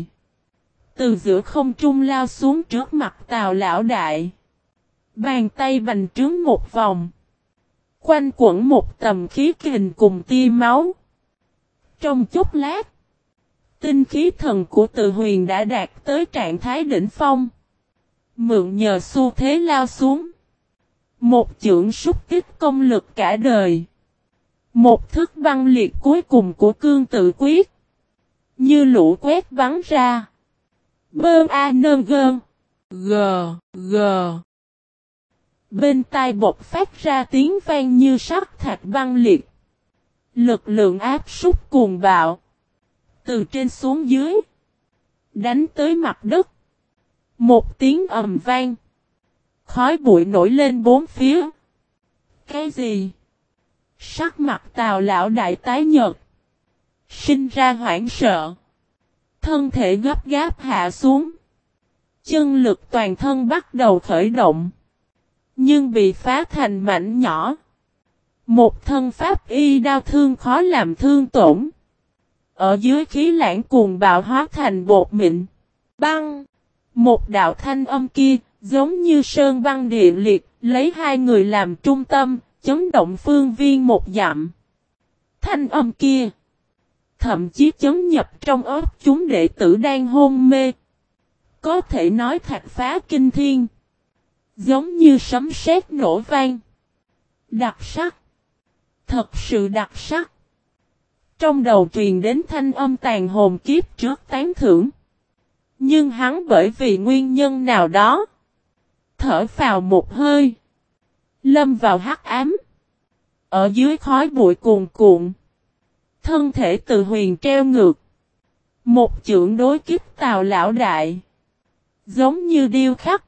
Từ giữa không trung lao xuống trước mặt Tào lão đại. Bàn tay bành trướng một vòng. Quanh quẩn một tầm khí kình cùng tia máu. Trong chốc lát, tinh khí thần của Từ Huyền đã đạt tới trạng thái đỉnh phong. Mượn nhờ xu thế lao xuống. Một chưởng súc kích công lực cả đời. Một thức băng liệt cuối cùng của cương tự quyết. Như lũ quét bắn ra. Bơ a nơ gơn. G. G. Bên tai bột phát ra tiếng vang như sắt thạch băng liệt. Lực lượng áp súc cuồng bạo. Từ trên xuống dưới. Đánh tới mặt đất. Một tiếng ầm vang. Khói bụi nổi lên bốn phía. Cái gì? Sắc mặt Tào lão đại tái nhợt. Sinh ra hoảng sợ. Thân thể gấp gáp hạ xuống. Chân lực toàn thân bắt đầu khởi động. Nhưng bị phá thành mảnh nhỏ. Một thân pháp y đao thương khó làm thương tổn. Ở dưới khí lãng cuồng bạo hóa thành bột mịn. Băng. Một đạo thanh âm kia, giống như sơn băng địa liệt, lấy hai người làm trung tâm, chấn động phương viên một dặm. Thanh âm kia. Thậm chí chấn nhập trong óc chúng đệ tử đang hôn mê. Có thể nói thạch phá kinh thiên. Giống như sấm sét nổ vang. Đặc sắc. Thật sự đặc sắc. Trong đầu truyền đến thanh âm tàn hồn kiếp trước tán thưởng. Nhưng hắn bởi vì nguyên nhân nào đó. Thở phào một hơi. Lâm vào hắc ám. Ở dưới khói bụi cuồn cuộn. Thân thể Từ Huyền treo ngược. Một chưởng đối kích Tào lão đại. Giống như điêu khắc.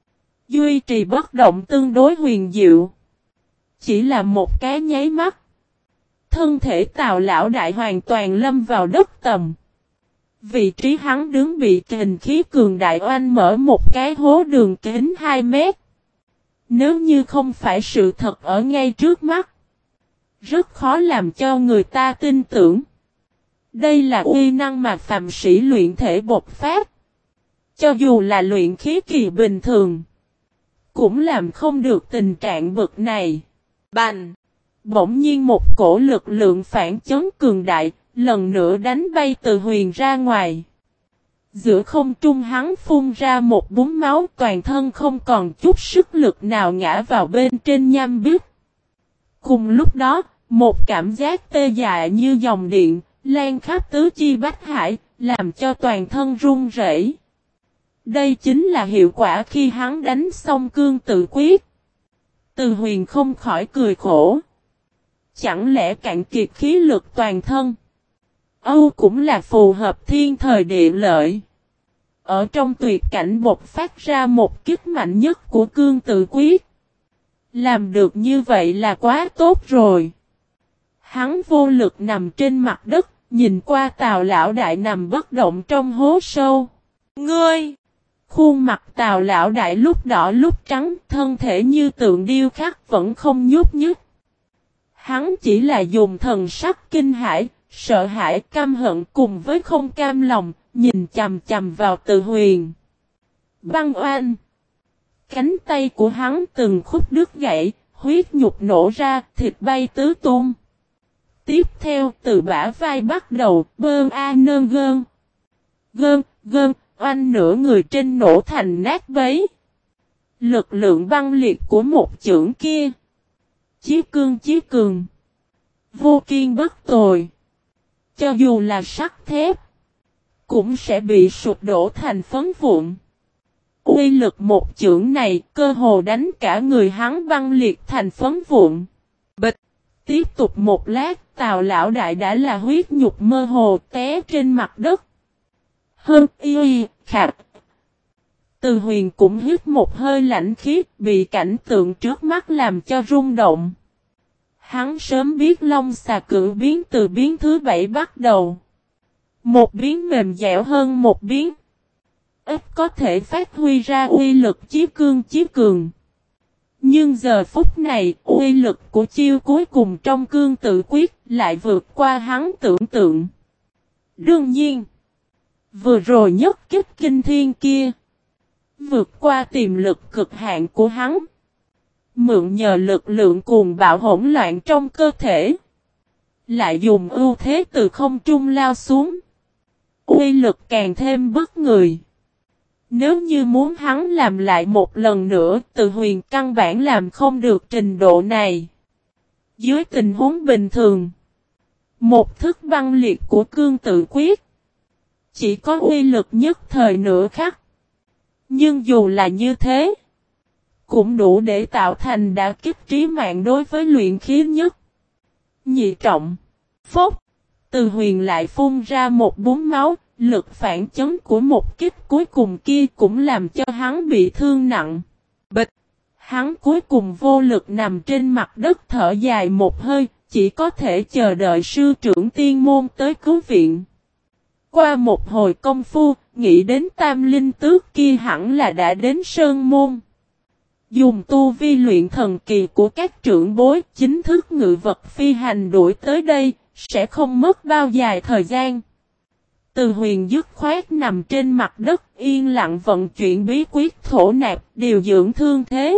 Duy trì bất động tương đối huyền diệu. Chỉ là một cái nháy mắt. Thân thể Tào lão đại hoàn toàn lâm vào đất tầm. Vị trí hắn đứng bị kình khí cường đại oanh mở một cái hố đường kính hai mét. Nếu như không phải sự thật ở ngay trước mắt. Rất khó làm cho người ta tin tưởng. Đây là uy năng mà phàm sĩ luyện thể bộc phát. Cho dù là luyện khí kỳ bình thường. Cũng làm không được tình trạng bực này. Bành. Bỗng nhiên một cổ lực lượng phản chấn cường đại, lần nữa đánh bay Từ Huyền ra ngoài. Giữa không trung hắn phun ra một búng máu, toàn thân không còn chút sức lực nào ngã vào bên trên nham biếc. Cùng lúc đó, một cảm giác tê dại như dòng điện, lan khắp tứ chi bách hải, làm cho toàn thân run rẩy. Đây chính là hiệu quả khi hắn đánh xong cương tự quyết. Từ Huyền không khỏi cười khổ. Chẳng lẽ cạn kiệt khí lực toàn thân? Âu cũng là phù hợp thiên thời địa lợi. Ở trong tuyệt cảnh bộc phát ra một kích mạnh nhất của cương tự quyết. Làm được như vậy là quá tốt rồi. Hắn vô lực nằm trên mặt đất, nhìn qua Tào lão đại nằm bất động trong hố sâu. Ngươi! Khuôn mặt Tào lão đại lúc đỏ lúc trắng, thân thể như tượng điêu khắc vẫn không nhúc nhích. Hắn chỉ là dùng thần sắc kinh hãi, sợ hãi, căm hận cùng với không cam lòng, nhìn chằm chằm vào Từ Huyền. Băng oanh! Cánh tay của hắn từng khúc đứt gãy, huyết nhục nổ ra, thịt bay tứ tung. Tiếp theo từ bả vai bắt đầu, bơn a nơn gơn. Gơn, gơn, oanh nửa người trên nổ thành nát bấy. Lực lượng băng liệt của một chưởng kia. Chí cương chí cường. Vô kiên bất tồi. Cho dù là sắt thép, cũng sẽ bị sụp đổ thành phấn vụn. Uy lực một chưởng này cơ hồ đánh cả người hắn băng liệt thành phấn vụn. Bịch! Tiếp tục một lát, Tào lão đại đã là huyết nhục mơ hồ té trên mặt đất. Hơn y khạc. Từ Huyền cũng hít một hơi lạnh khí, bị cảnh tượng trước mắt làm cho rung động. Hắn sớm biết long xà cử biến từ biến thứ bảy bắt đầu. Một biến mềm dẻo hơn một biến. Ít có thể phát huy ra uy lực chí cương chí cường. Nhưng giờ phút này, uy lực của chiêu cuối cùng trong cương tự quyết lại vượt qua hắn tưởng tượng. Đương nhiên, vừa rồi nhất kích kinh thiên kia, vượt qua tiềm lực cực hạn của hắn. Mượn nhờ lực lượng cuồng bạo hỗn loạn trong cơ thể. Lại dùng ưu thế từ không trung lao xuống. Uy lực càng thêm bất người. Nếu như muốn hắn làm lại một lần nữa, Từ Huyền căn bản làm không được trình độ này. Dưới tình huống bình thường, một thức băng liệt của cương tự quyết chỉ có uy lực nhất thời nửa khắc. Nhưng dù là như thế, cũng đủ để tạo thành đả kích trí mạng đối với luyện khí nhất. Nhị trọng. Phốc. Từ Huyền lại phun ra một búng máu. Lực phản chấn của một kích cuối cùng kia cũng làm cho hắn bị thương nặng. Bịch. Hắn cuối cùng vô lực nằm trên mặt đất thở dài một hơi. Chỉ có thể chờ đợi sư trưởng tiên môn tới cứu viện. Qua một hồi công phu, nghĩ đến tam linh tước kia hẳn là đã đến sơn môn. Dùng tu vi luyện thần kỳ của các trưởng bối chính thức ngự vật phi hành đuổi tới đây, sẽ không mất bao dài thời gian. Từ Huyền dứt khoát nằm trên mặt đất yên lặng vận chuyển bí quyết thổ nạp điều dưỡng thương thế.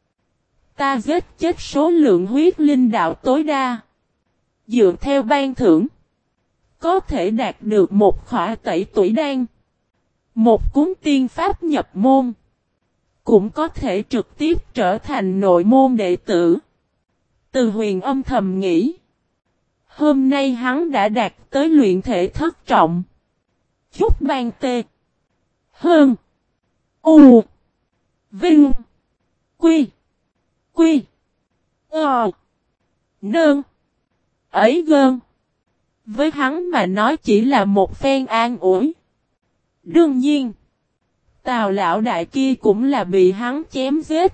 Ta giết chết số lượng huyết linh đạo tối đa. Dựa theo ban thưởng, có thể đạt được một khỏa tẩy tuổi đan, một cuốn tiên pháp nhập môn. Cũng có thể trực tiếp trở thành nội môn đệ tử. Từ Huyền âm thầm nghĩ. Hôm nay hắn đã đạt tới luyện thể thất trọng. Chút ban tê. Hơn. U. Vinh. Quy. Quy. Ờ. Nơn. Ấy gơn. Với hắn mà nói chỉ là một phen an ủi. Đương nhiên. Tào lão đại kia cũng là bị hắn chém giết.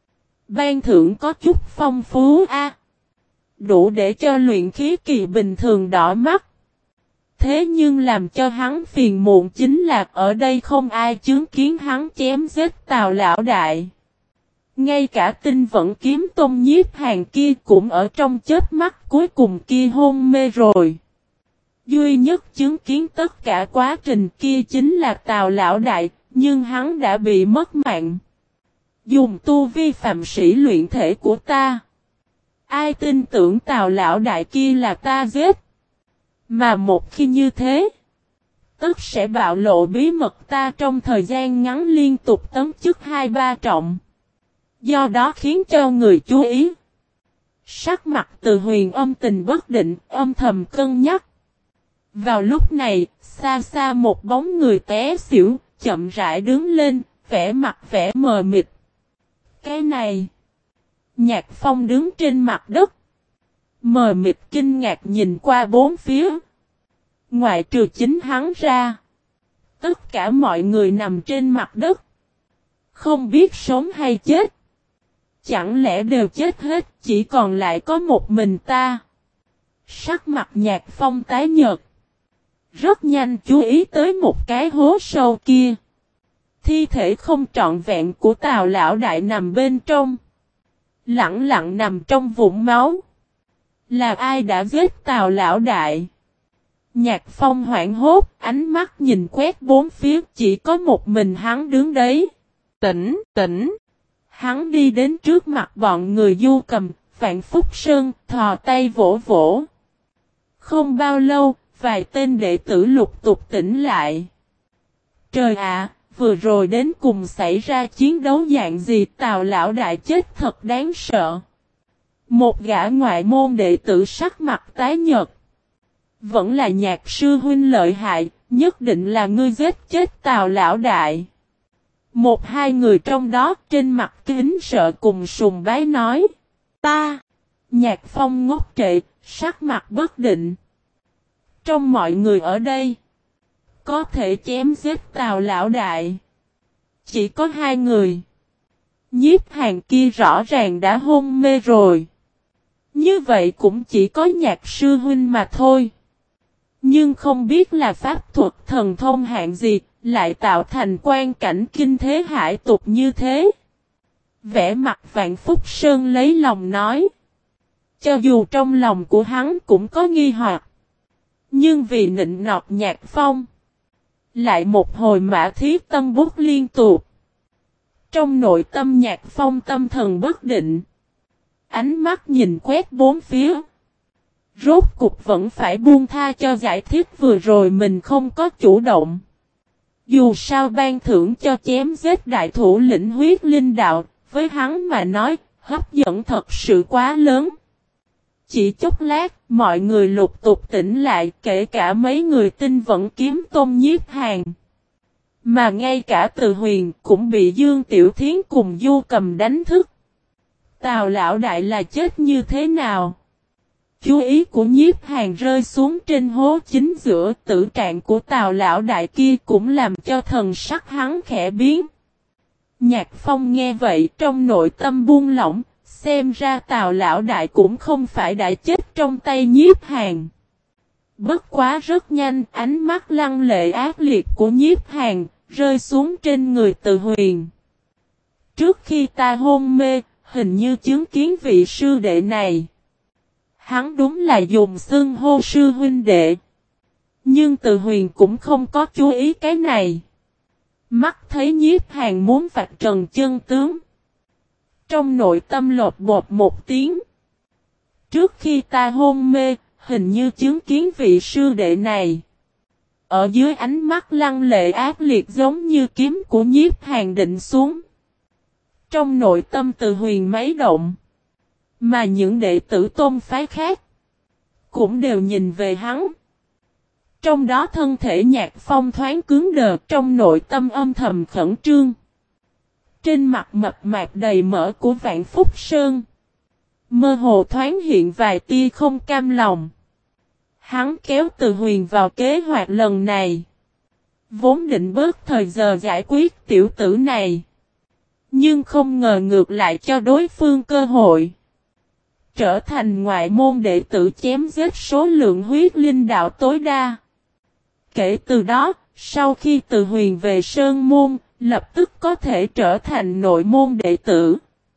Ban thưởng có chút phong phú a, à. Đủ để cho luyện khí kỳ bình thường đỏ mắt. Thế nhưng làm cho hắn phiền muộn chính là ở đây không ai chứng kiến hắn chém giết Tào lão đại. Ngay cả tinh vận kiếm tôn nhiếp hàng kia cũng ở trong chớp mắt cuối cùng kia hôn mê rồi. Duy nhất chứng kiến tất cả quá trình kia chính là Tào lão đại. Nhưng hắn đã bị mất mạng. Dùng tu vi phạm sĩ luyện thể của ta. Ai tin tưởng Tào lão đại kia là ta giết? Mà một khi như thế, tức sẽ bạo lộ bí mật ta trong thời gian ngắn liên tục tấn chức hai ba trọng. Do đó khiến cho người chú ý. Sắc mặt Từ Huyền âm tình bất định, âm thầm cân nhắc. Vào lúc này, xa xa một bóng người té xỉu, chậm rãi đứng lên, vẻ mặt vẻ mờ mịt. Cái này, Nhạc Phong đứng trên mặt đất. Mờ mịt kinh ngạc nhìn qua bốn phía. Ngoại trừ chính hắn ra, tất cả mọi người nằm trên mặt đất. Không biết sống hay chết. Chẳng lẽ đều chết hết, chỉ còn lại có một mình ta. Sắc mặt Nhạc Phong tái nhợt. Rất nhanh chú ý tới một cái hố sâu kia. Thi thể không trọn vẹn của Tào lão đại nằm bên trong. Lặng lặng nằm trong vũng máu. Là ai đã giết Tào lão đại? Nhạc Phong hoảng hốt, ánh mắt nhìn quét bốn phía, chỉ có một mình hắn đứng đấy. Tỉnh, tỉnh. Hắn đi đến trước mặt bọn người Du Cầm, Vạn Phúc Sơn, thò tay vỗ vỗ. Không bao lâu, vài tên đệ tử lục tục tỉnh lại. Trời ạ, vừa rồi đến cùng xảy ra chiến đấu dạng gì, Tào lão đại chết thật đáng sợ. Một gã ngoại môn đệ tử sắc mặt tái nhợt. Vẫn là Nhạc sư huynh lợi hại, nhất định là ngươi giết chết Tào lão đại. Một hai người trong đó trên mặt kính sợ cùng sùng bái nói. Ta, Nhạc Phong ngốc trệ, sắc mặt bất định. Trong mọi người ở đây, có thể chém giết Tào lão đại. Chỉ có hai người. Nhiếp Hàn kia rõ ràng đã hôn mê rồi. Như vậy cũng chỉ có Nhạc sư huynh mà thôi. Nhưng không biết là pháp thuật thần thông hạng gì, lại tạo thành quan cảnh kinh thế hải tục như thế. Vẻ mặt Vạn Phúc Sơn lấy lòng nói. Cho dù trong lòng của hắn cũng có nghi hoặc. Nhưng vì nịnh nọt Nhạc Phong. Lại một hồi mã thí tâm bút liên tục. Trong nội tâm Nhạc Phong tâm thần bất định. Ánh mắt nhìn quét bốn phía. Rốt cục vẫn phải buông tha cho giải thích vừa rồi mình không có chủ động. Dù sao ban thưởng cho chém giết đại thủ lĩnh huyết linh đạo, với hắn mà nói, hấp dẫn thật sự quá lớn. Chỉ chốc lát, mọi người lục tục tỉnh lại, kể cả mấy người tinh vẫn kiếm tôn Nhiếp Hàn. Mà ngay cả Từ Huyền cũng bị Dương Tiểu Thiến cùng Du Cầm đánh thức. Tào lão đại là chết như thế nào? Chú ý của Nhiếp Hàn rơi xuống trên hố chính giữa, tử trạng của Tào lão đại kia cũng làm cho thần sắc hắn khẽ biến. Nhạc Phong nghe vậy trong nội tâm buông lỏng, xem ra Tào lão đại cũng không phải đã chết trong tay Nhiếp Hàn. Bất quá rất nhanh, ánh mắt lăng lệ ác liệt của Nhiếp Hàn rơi xuống trên người Từ Huyền. Trước khi ta hôn mê, hình như chứng kiến vị sư đệ này. Hắn đúng là dùng xưng hô sư huynh đệ. Nhưng Từ Huyền cũng không có chú ý cái này. Mắt thấy Nhiếp Hàn muốn vạch trần chân tướng. Trong nội tâm lột bột một tiếng. Trước khi ta hôn mê, hình như chứng kiến vị sư đệ này. Ở dưới ánh mắt lăng lệ ác liệt giống như kiếm của Nhiếp Hàn định xuống. Trong nội tâm Từ Huyền mấy động. Mà những đệ tử tôn phái khác cũng đều nhìn về hắn. Trong đó thân thể Nhạc Phong thoáng cứng đờ, trong nội tâm âm thầm khẩn trương. Trên mặt mập mạp đầy mỡ của Vạn Phúc Sơn, mơ hồ thoáng hiện vài tia không cam lòng. Hắn kéo Từ Huyền vào kế hoạch lần này. Vốn định bớt thời giờ giải quyết tiểu tử này. Nhưng không ngờ ngược lại cho đối phương cơ hội. Trở thành ngoại môn đệ tử chém giết số lượng huyết linh đạo tối đa. Kể từ đó, sau khi Từ Huyền về Sơn Môn, lập tức có thể trở thành nội môn đệ tử.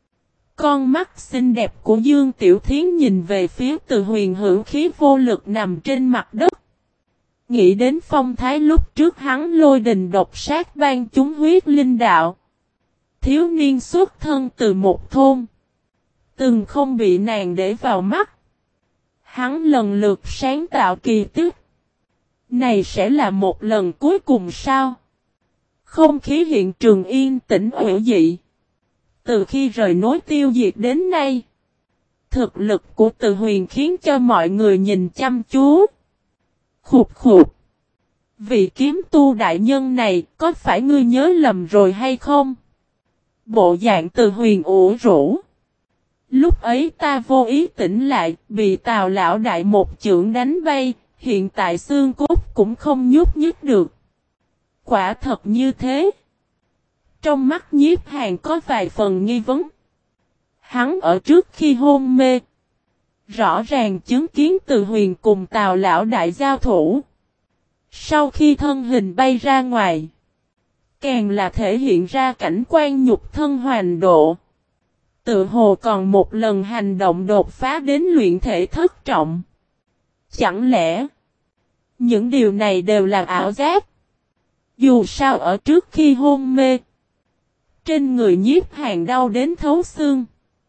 Con mắt xinh đẹp của Dương Tiểu Thiến nhìn về phía Từ Huyền hữu khí vô lực nằm trên mặt đất. Nghĩ đến phong thái lúc trước hắn lôi đình độc sát ban chúng huyết linh đạo. Thiếu niên xuất thân từ một thôn. Từng không bị nàng để vào mắt. Hắn lần lượt sáng tạo kỳ tích. Này sẽ là một lần cuối cùng sao? Không khí hiện trường yên tĩnh hữu dị. Từ khi rời nối tiêu diệt đến nay, thực lực của Từ Huyền khiến cho mọi người nhìn chăm chú. Khục khục. Vị kiếm tu đại nhân này, có phải ngươi nhớ lầm rồi hay không? Bộ dạng Từ Huyền ủ rũ. Lúc ấy ta vô ý tỉnh lại, bị Tào lão đại một chưởng đánh bay, hiện tại xương cốt cũng không nhúc nhích được. Quả thật như thế. Trong mắt Nhiếp Hàn có vài phần nghi vấn. Hắn ở trước khi hôn mê, rõ ràng chứng kiến Từ Huyền cùng Tào lão đại giao thủ. Sau khi thân hình bay ra ngoài, càng là thể hiện ra cảnh quan nhục thân hoành độ. Tự hồ còn một lần hành động đột phá đến luyện thể thất trọng. Chẳng lẽ những điều này đều là ảo giác? Dù sao ở trước khi hôn mê, trên người Nhiếp Hàn đau đến thấu xương.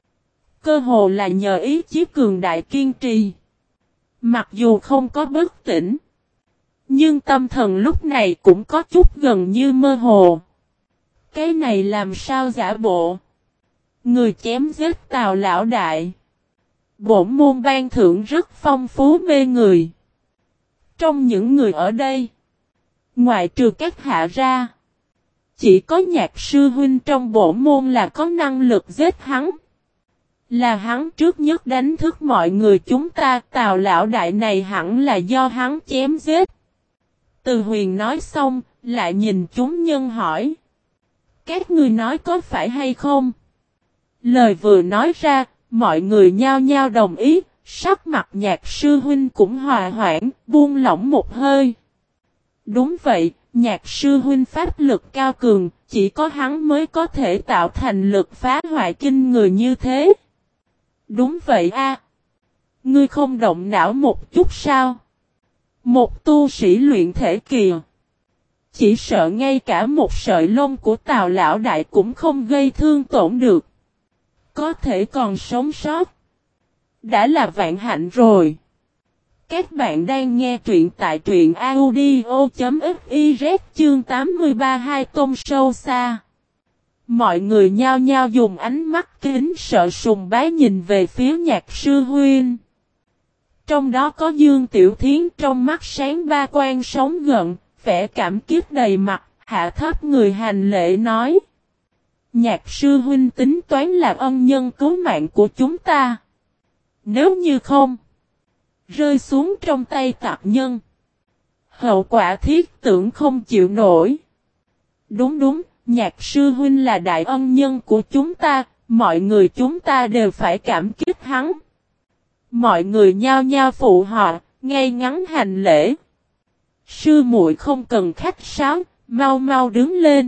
Cơ hồ là nhờ ý chí cường đại kiên trì. Mặc dù không có bất tỉnh, nhưng tâm thần lúc này cũng có chút gần như mơ hồ. Cái này làm sao giả bộ? Người chém giết Tào lão đại. Bổn môn ban thưởng rất phong phú mê người. Trong những người ở đây, ngoại trừ các hạ ra, chỉ có Nhạc sư huynh trong bổn môn là có năng lực giết hắn. Là hắn trước nhất đánh thức mọi người chúng ta. Tào lão đại này hẳn là do hắn chém giết. Từ Huyền nói xong, lại nhìn chúng nhân hỏi. Các ngươi nói có phải hay không? Lời vừa nói ra, mọi người nhao nhao đồng ý, sắc mặt Nhạc sư huynh cũng hòa hoãn, buông lỏng một hơi. Đúng vậy, Nhạc sư huynh pháp lực cao cường, chỉ có hắn mới có thể tạo thành lực phá hoại kinh người như thế. Đúng vậy a. Ngươi không động não một chút sao? Một tu sĩ luyện thể kìa. Chỉ sợ ngay cả một sợi lông của Tào lão đại cũng không gây thương tổn được. Có thể còn sống sót, đã là vạn hạnh rồi. Các bạn đang nghe truyện tại truyện audio.fiz chương tám mươi ba Hai Tôn sâu xa. Mọi người nhao nhao dùng ánh mắt kính sợ sùng bái nhìn về phía Nhạc sư huynh. Trong đó có Dương Tiểu Thiến trong mắt sáng ba quan sống gợn, vẻ cảm kích đầy mặt, hạ thấp người hành lễ nói. Nhạc sư huynh tính toán là ân nhân cứu mạng của chúng ta. Nếu như không rơi xuống trong tay tặc nhân, hậu quả thiết tưởng không chịu nổi. Đúng đúng, Nhạc sư huynh là đại ân nhân của chúng ta, mọi người chúng ta đều phải cảm kích hắn. Mọi người nhao nhao phụ họ, ngay ngắn hành lễ. Sư muội không cần khách sáo, mau mau đứng lên.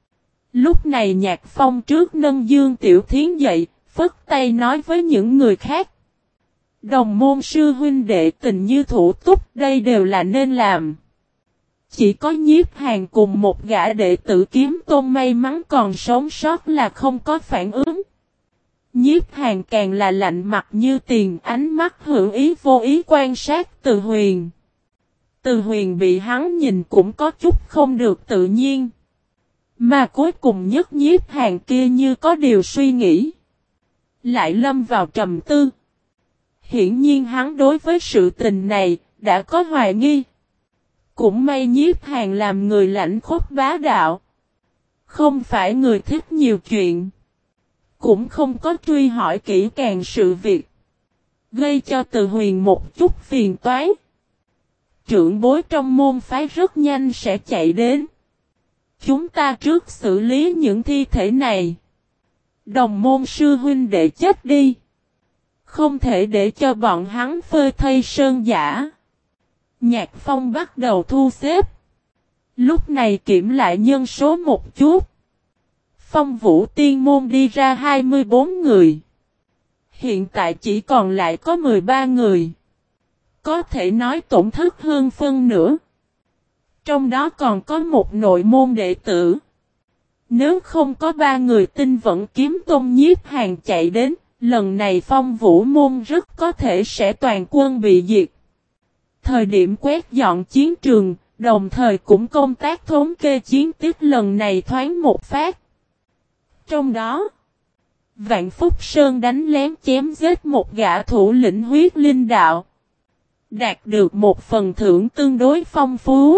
Lúc này Nhạc Phong trước nâng Dương Tiểu Thiến dậy, phất tay nói với những người khác. Đồng môn sư huynh đệ tình như thủ túc, đây đều là nên làm. Chỉ có Nhiếp Hàn cùng một gã đệ tử Kiếm Tôn may mắn còn sống sót là không có phản ứng. Nhiếp Hàn càng là lạnh mặt như tiền, ánh mắt hữu ý vô ý quan sát Từ Huyền. Từ Huyền bị hắn nhìn cũng có chút không được tự nhiên. Mà cuối cùng nhất Nhiếp Hàn kia như có điều suy nghĩ, lại lâm vào trầm tư. Hiển nhiên hắn đối với sự tình này đã có hoài nghi. Cũng may Nhiếp Hàn làm người lãnh khốc bá đạo, không phải người thích nhiều chuyện, cũng không có truy hỏi kỹ càng sự việc, gây cho Từ Huyền một chút phiền toái. Trưởng bối trong môn phái rất nhanh sẽ chạy đến. Chúng ta trước xử lý những thi thể này. Đồng môn sư huynh đệ chết đi, không thể để cho bọn hắn phơi thây sơn giả. Nhạc Phong bắt đầu thu xếp. Lúc này kiểm lại nhân số một chút. Phong Vũ Tiên Môn đi ra hai mươi bốn người. Hiện tại chỉ còn lại có mười ba người. Có thể nói tổn thất hơn phân nửa. Trong đó còn có một nội môn đệ tử. Nếu không có ba người tinh vận kiếm tôn Nhiếp Hàn chạy đến, lần này Phong Vũ môn rất có thể sẽ toàn quân bị diệt. Thời điểm quét dọn chiến trường, đồng thời cũng công tác thống kê chiến tích lần này thoáng một phát. Trong đó, Vạn Phúc Sơn đánh lén chém giết một gã thủ lĩnh huyết linh đạo, đạt được một phần thưởng tương đối phong phú.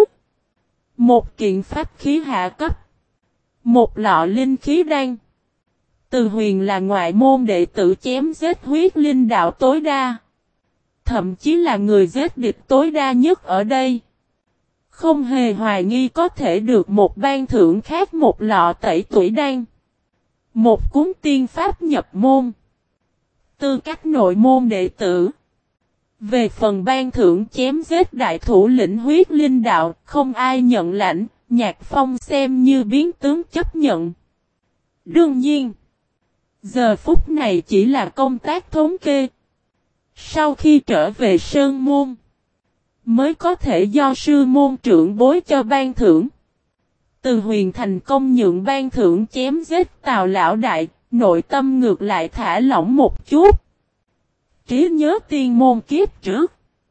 Một kiện pháp khí hạ cấp, một lọ linh khí đan. Từ Huyền là ngoại môn đệ tử chém giết huyết linh đạo tối đa, thậm chí là người giết địch tối đa nhất ở đây. Không hề hoài nghi có thể được một ban thưởng khác, một lọ tẩy tuổi đan, một cuốn tiên pháp nhập môn, tư cách nội môn đệ tử. Về phần ban thưởng chém giết đại thủ lĩnh huyết linh đạo, không ai nhận lãnh, Nhạc Phong xem như biến tướng chấp nhận. Đương nhiên, giờ phút này chỉ là công tác thống kê. Sau khi trở về Sơn Môn, mới có thể do sư môn trưởng bối cho ban thưởng. Từ Huyền thành công nhượng ban thưởng chém giết Tào lão đại, nội tâm ngược lại thả lỏng một chút. Trí nhớ tiên môn kiếp trước,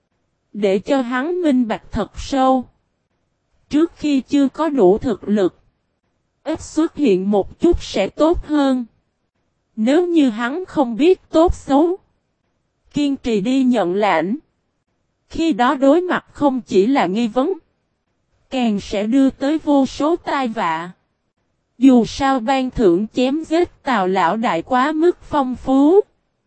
để cho hắn minh bạch thật sâu. Trước khi chưa có đủ thực lực, ít xuất hiện một chút sẽ tốt hơn. Nếu như hắn không biết tốt xấu, kiên trì đi nhận lãnh, khi đó đối mặt không chỉ là nghi vấn, càng sẽ đưa tới vô số tai vạ. Dù sao ban thưởng chém giết Tào lão đại quá mức phong phú,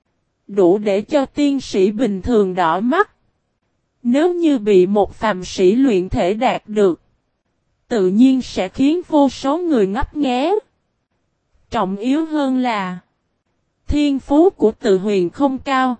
đủ để cho tiên sĩ bình thường đỏ mắt. Nếu như bị một phàm sĩ luyện thể đạt được, tự nhiên sẽ khiến vô số người ngấp nghé. Trọng yếu hơn là, thiên phú của Từ Huyền không cao,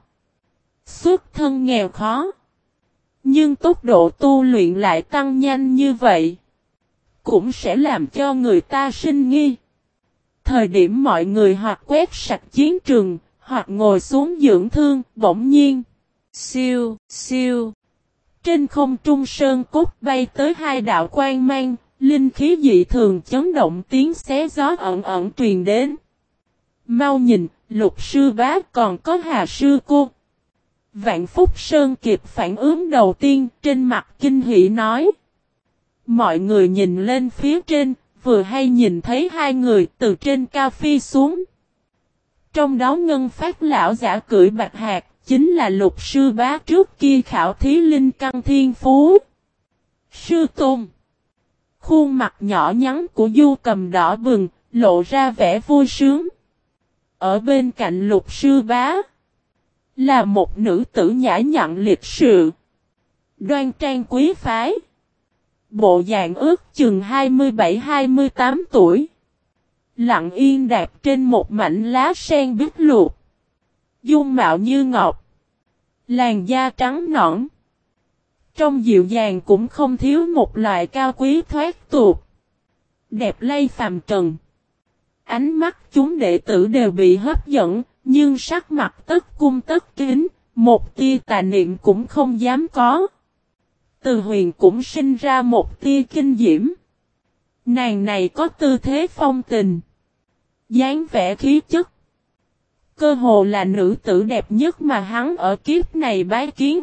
xuất thân nghèo khó, nhưng tốc độ tu luyện lại tăng nhanh như vậy, cũng sẽ làm cho người ta sinh nghi. Thời điểm mọi người hoặc quét sạch chiến trường, hoặc ngồi xuống dưỡng thương, bỗng nhiên, siêu, siêu. Trên không trung sơn cốt bay tới hai đạo quang mang, linh khí dị thường chấn động, tiếng xé gió ẩn ẩn truyền đến. Mau nhìn, Lục sư bá còn có Hà sư cô. Vạn Phúc Sơn kịp phản ứng đầu tiên, trên mặt kinh hỉ nói. Mọi người nhìn lên phía trên, vừa hay nhìn thấy hai người từ trên cao phi xuống. Trong đó Ngân Phát lão giả cưỡi bạch hạc, chính là Lục sư bá trước kia khảo thí linh căn thiên phú. Sư tôn. Khuôn mặt nhỏ nhắn của Du Cầm đỏ bừng, lộ ra vẻ vui sướng. Ở bên cạnh Lục sư bá, là một nữ tử nhã nhặn lịch sự, đoan trang quý phái, bộ dạng ước chừng hai mươi bảy hai mươi tám tuổi, lặng yên đạp trên một mảnh lá sen bích luộc, dung mạo như ngọc, làn da trắng nõn, trong dịu dàng cũng không thiếu một loại cao quý thoát tuột, đẹp lây phàm trần. Ánh mắt chúng đệ tử đều bị hấp dẫn, nhưng sắc mặt tất cung tất kính, một tia tà niệm cũng không dám có. Từ Huyền cũng sinh ra một tia kinh diễm. Nàng này có tư thế phong tình, dáng vẻ khí chất, cơ hồ là nữ tử đẹp nhất mà hắn ở kiếp này bái kiến.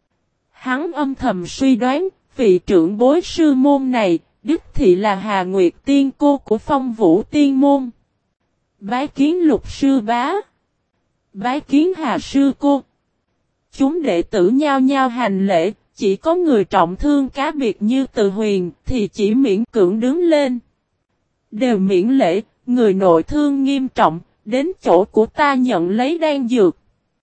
Hắn âm thầm suy đoán, vị trưởng bối sư môn này, đích thị là Hà Nguyệt tiên cô của Phong Vũ tiên môn. Bái kiến Lục sư bá, bái kiến Hà sư cô. Chúng đệ tử nhao nhao hành lễ, chỉ có người trọng thương cá biệt như Từ Huyền thì chỉ miễn cưỡng đứng lên. Đều miễn lễ, người nội thương nghiêm trọng, đến chỗ của ta nhận lấy đan dược.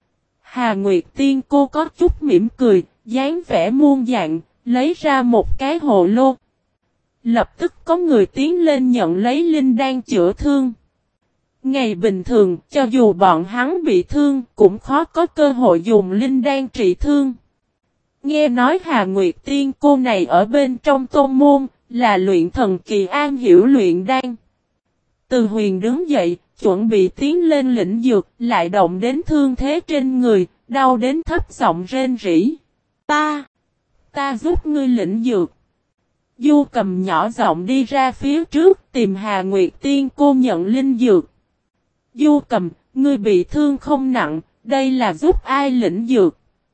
Hà Nguyệt tiên cô có chút mỉm cười, dáng vẻ muôn dạng, lấy ra một cái hồ lô. Lập tức có người tiến lên nhận lấy linh đan chữa thương. Ngày bình thường, cho dù bọn hắn bị thương, cũng khó có cơ hội dùng linh đan trị thương. Nghe nói Hà Nguyệt tiên cô này ở bên trong tôn môn, là luyện thần kỳ an hiểu luyện đan. Từ Huyền đứng dậy, chuẩn bị tiến lên lĩnh dược, lại động đến thương thế trên người, đau đến thấp giọng rên rỉ. Ta, ta giúp ngươi lĩnh dược. Du Cầm nhỏ giọng đi ra phía trước tìm Hà Nguyệt tiên cô nhận linh dược. Du Cầm, ngươi bị thương không nặng, đây là giúp ai lĩnh dược.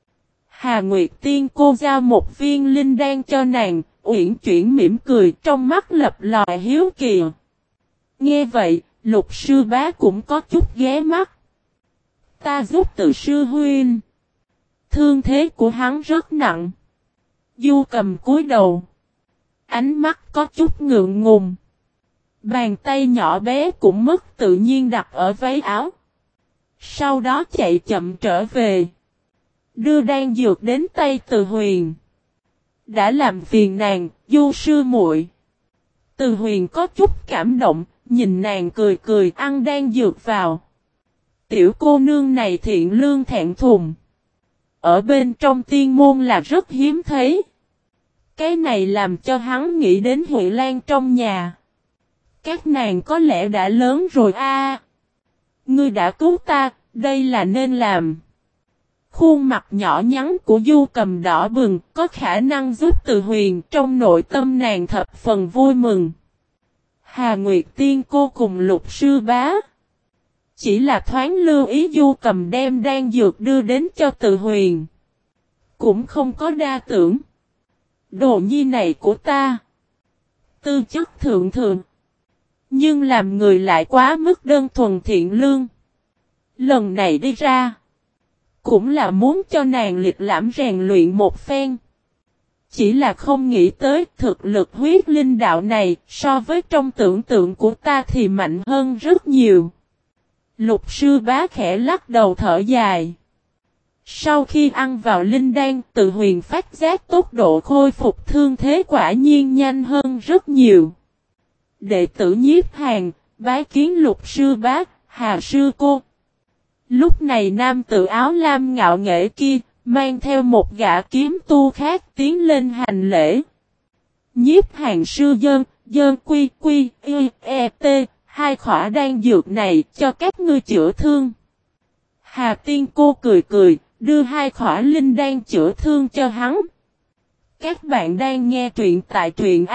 Hà Nguyệt Tiên cô giao một viên linh đan cho nàng, uyển chuyển mỉm cười trong mắt lập lòi hiếu kỳ. Nghe vậy, Lục sư bá cũng có chút ghé mắt. Ta giúp Từ sư huynh. Thương thế của hắn rất nặng. Du Cầm cúi đầu. Ánh mắt có chút ngượng ngùng. Bàn tay nhỏ bé cũng mất tự nhiên đặt ở váy áo. Sau đó chạy chậm trở về. Đưa đan dược đến tay Từ Huyền. Đã làm phiền nàng, Du sư muội. Từ Huyền có chút cảm động, nhìn nàng cười cười ăn đan dược vào. Tiểu cô nương này thiện lương thẹn thùng. Ở bên trong tiên môn là rất hiếm thấy. Cái này làm cho hắn nghĩ đến Huệ Lan trong nhà. Các nàng có lẽ đã lớn rồi a. Ngươi đã cứu ta, đây là nên làm. Khuôn mặt nhỏ nhắn của Du Cầm đỏ bừng, có khả năng giúp Từ Huyền, trong nội tâm nàng thập phần vui mừng. Hà Nguyệt Tiên cô cùng Lục sư bá. Chỉ là thoáng lưu ý Du Cầm đem đan dược đưa đến cho Từ Huyền. Cũng không có đa tưởng. Đồ nhi này của ta. Tư chất thượng thượng. Nhưng làm người lại quá mức đơn thuần thiện lương. Lần này đi ra. Cũng là muốn cho nàng liệt lãm rèn luyện một phen. Chỉ là không nghĩ tới thực lực huyết linh đạo này so với trong tưởng tượng của ta thì mạnh hơn rất nhiều. Lục sư bá khẽ lắc đầu thở dài. Sau khi ăn vào linh đan, Từ Huyền phát giác tốc độ khôi phục thương thế quả nhiên nhanh hơn rất nhiều. Đệ tử Nhiếp Hàn, bái kiến Lục sư bá, Hà sư cô. Lúc này nam tử áo lam ngạo nghễ kia, mang theo một gã kiếm tu khác tiến lên hành lễ. Nhiếp Hàn sư dơn, dơn quy quy, y, e, t, hai khỏa đan dược này cho các ngươi chữa thương. Hà Tiên cô cười cười, đưa hai khỏa linh đan chữa thương cho hắn. Các bạn đang nghe truyện tại truyện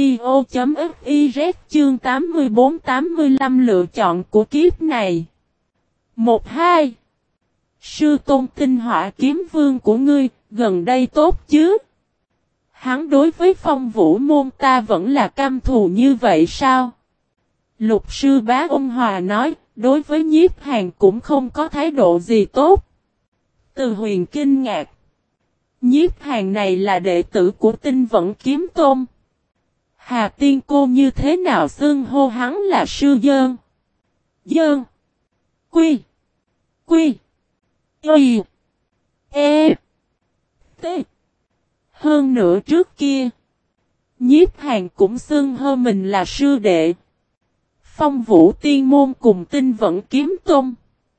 audio.fiz chương tám mươi bốn tám mươi lăm lựa chọn của kiếp này. một hai. Sư tôn tinh hỏa kiếm vương của ngươi, gần đây tốt chứ? Hắn đối với Phong Vũ môn ta vẫn là căm thù như vậy sao? Lục sư bá ôn hòa nói, đối với Nhiếp Hàn cũng không có thái độ gì tốt. Từ Huyền kinh ngạc. Nhiếp Hàn này là đệ tử của Tinh Vận Kiếm Tôn. Hà Tiên cô như thế nào xưng hô hắn là sư dơn? Dơn. Quy. Quy. Y. E. T. Hơn nữa trước kia. Nhiếp Hàn cũng xưng hô mình là sư đệ. Phong Vũ Tiên Môn cùng Tinh Vận Kiếm Tôn.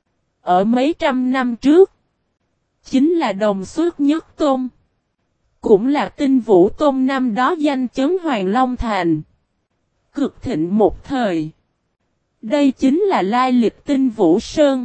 Ở mấy trăm năm trước. Chính là đồng xuất nhất tôn. Cũng là Tinh Vũ Tôn năm đó danh chấn Hoàng Long Thành. Cực thịnh một thời. Đây chính là lai lịch Tinh Vũ Sơn.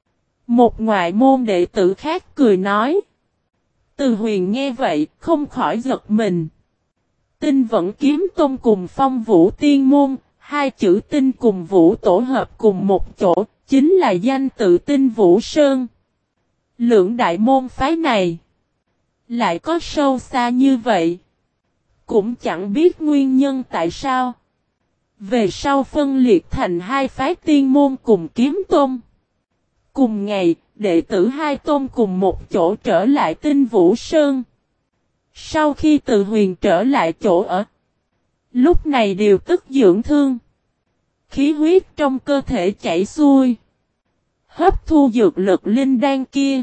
Một ngoại môn đệ tử khác cười nói. Từ Huyền nghe vậy không khỏi giật mình. Tinh Vận Kiếm Tôn cùng Phong Vũ Tiên Môn. Hai chữ tinh cùng vũ tổ hợp cùng một chỗ. Chính là danh tự Tinh Vũ Sơn. Lượng đại môn phái này. Lại có sâu xa như vậy. Cũng chẳng biết nguyên nhân tại sao. Về sau phân liệt thành hai phái tiên môn cùng kiếm tôn. Cùng ngày, đệ tử hai tôn cùng một chỗ trở lại Tinh Vũ Sơn. Sau khi Từ Huyền trở lại chỗ ở. Lúc này điều tức dưỡng thương. Khí huyết trong cơ thể chảy xuôi. Hấp thu dược lực linh đan kia.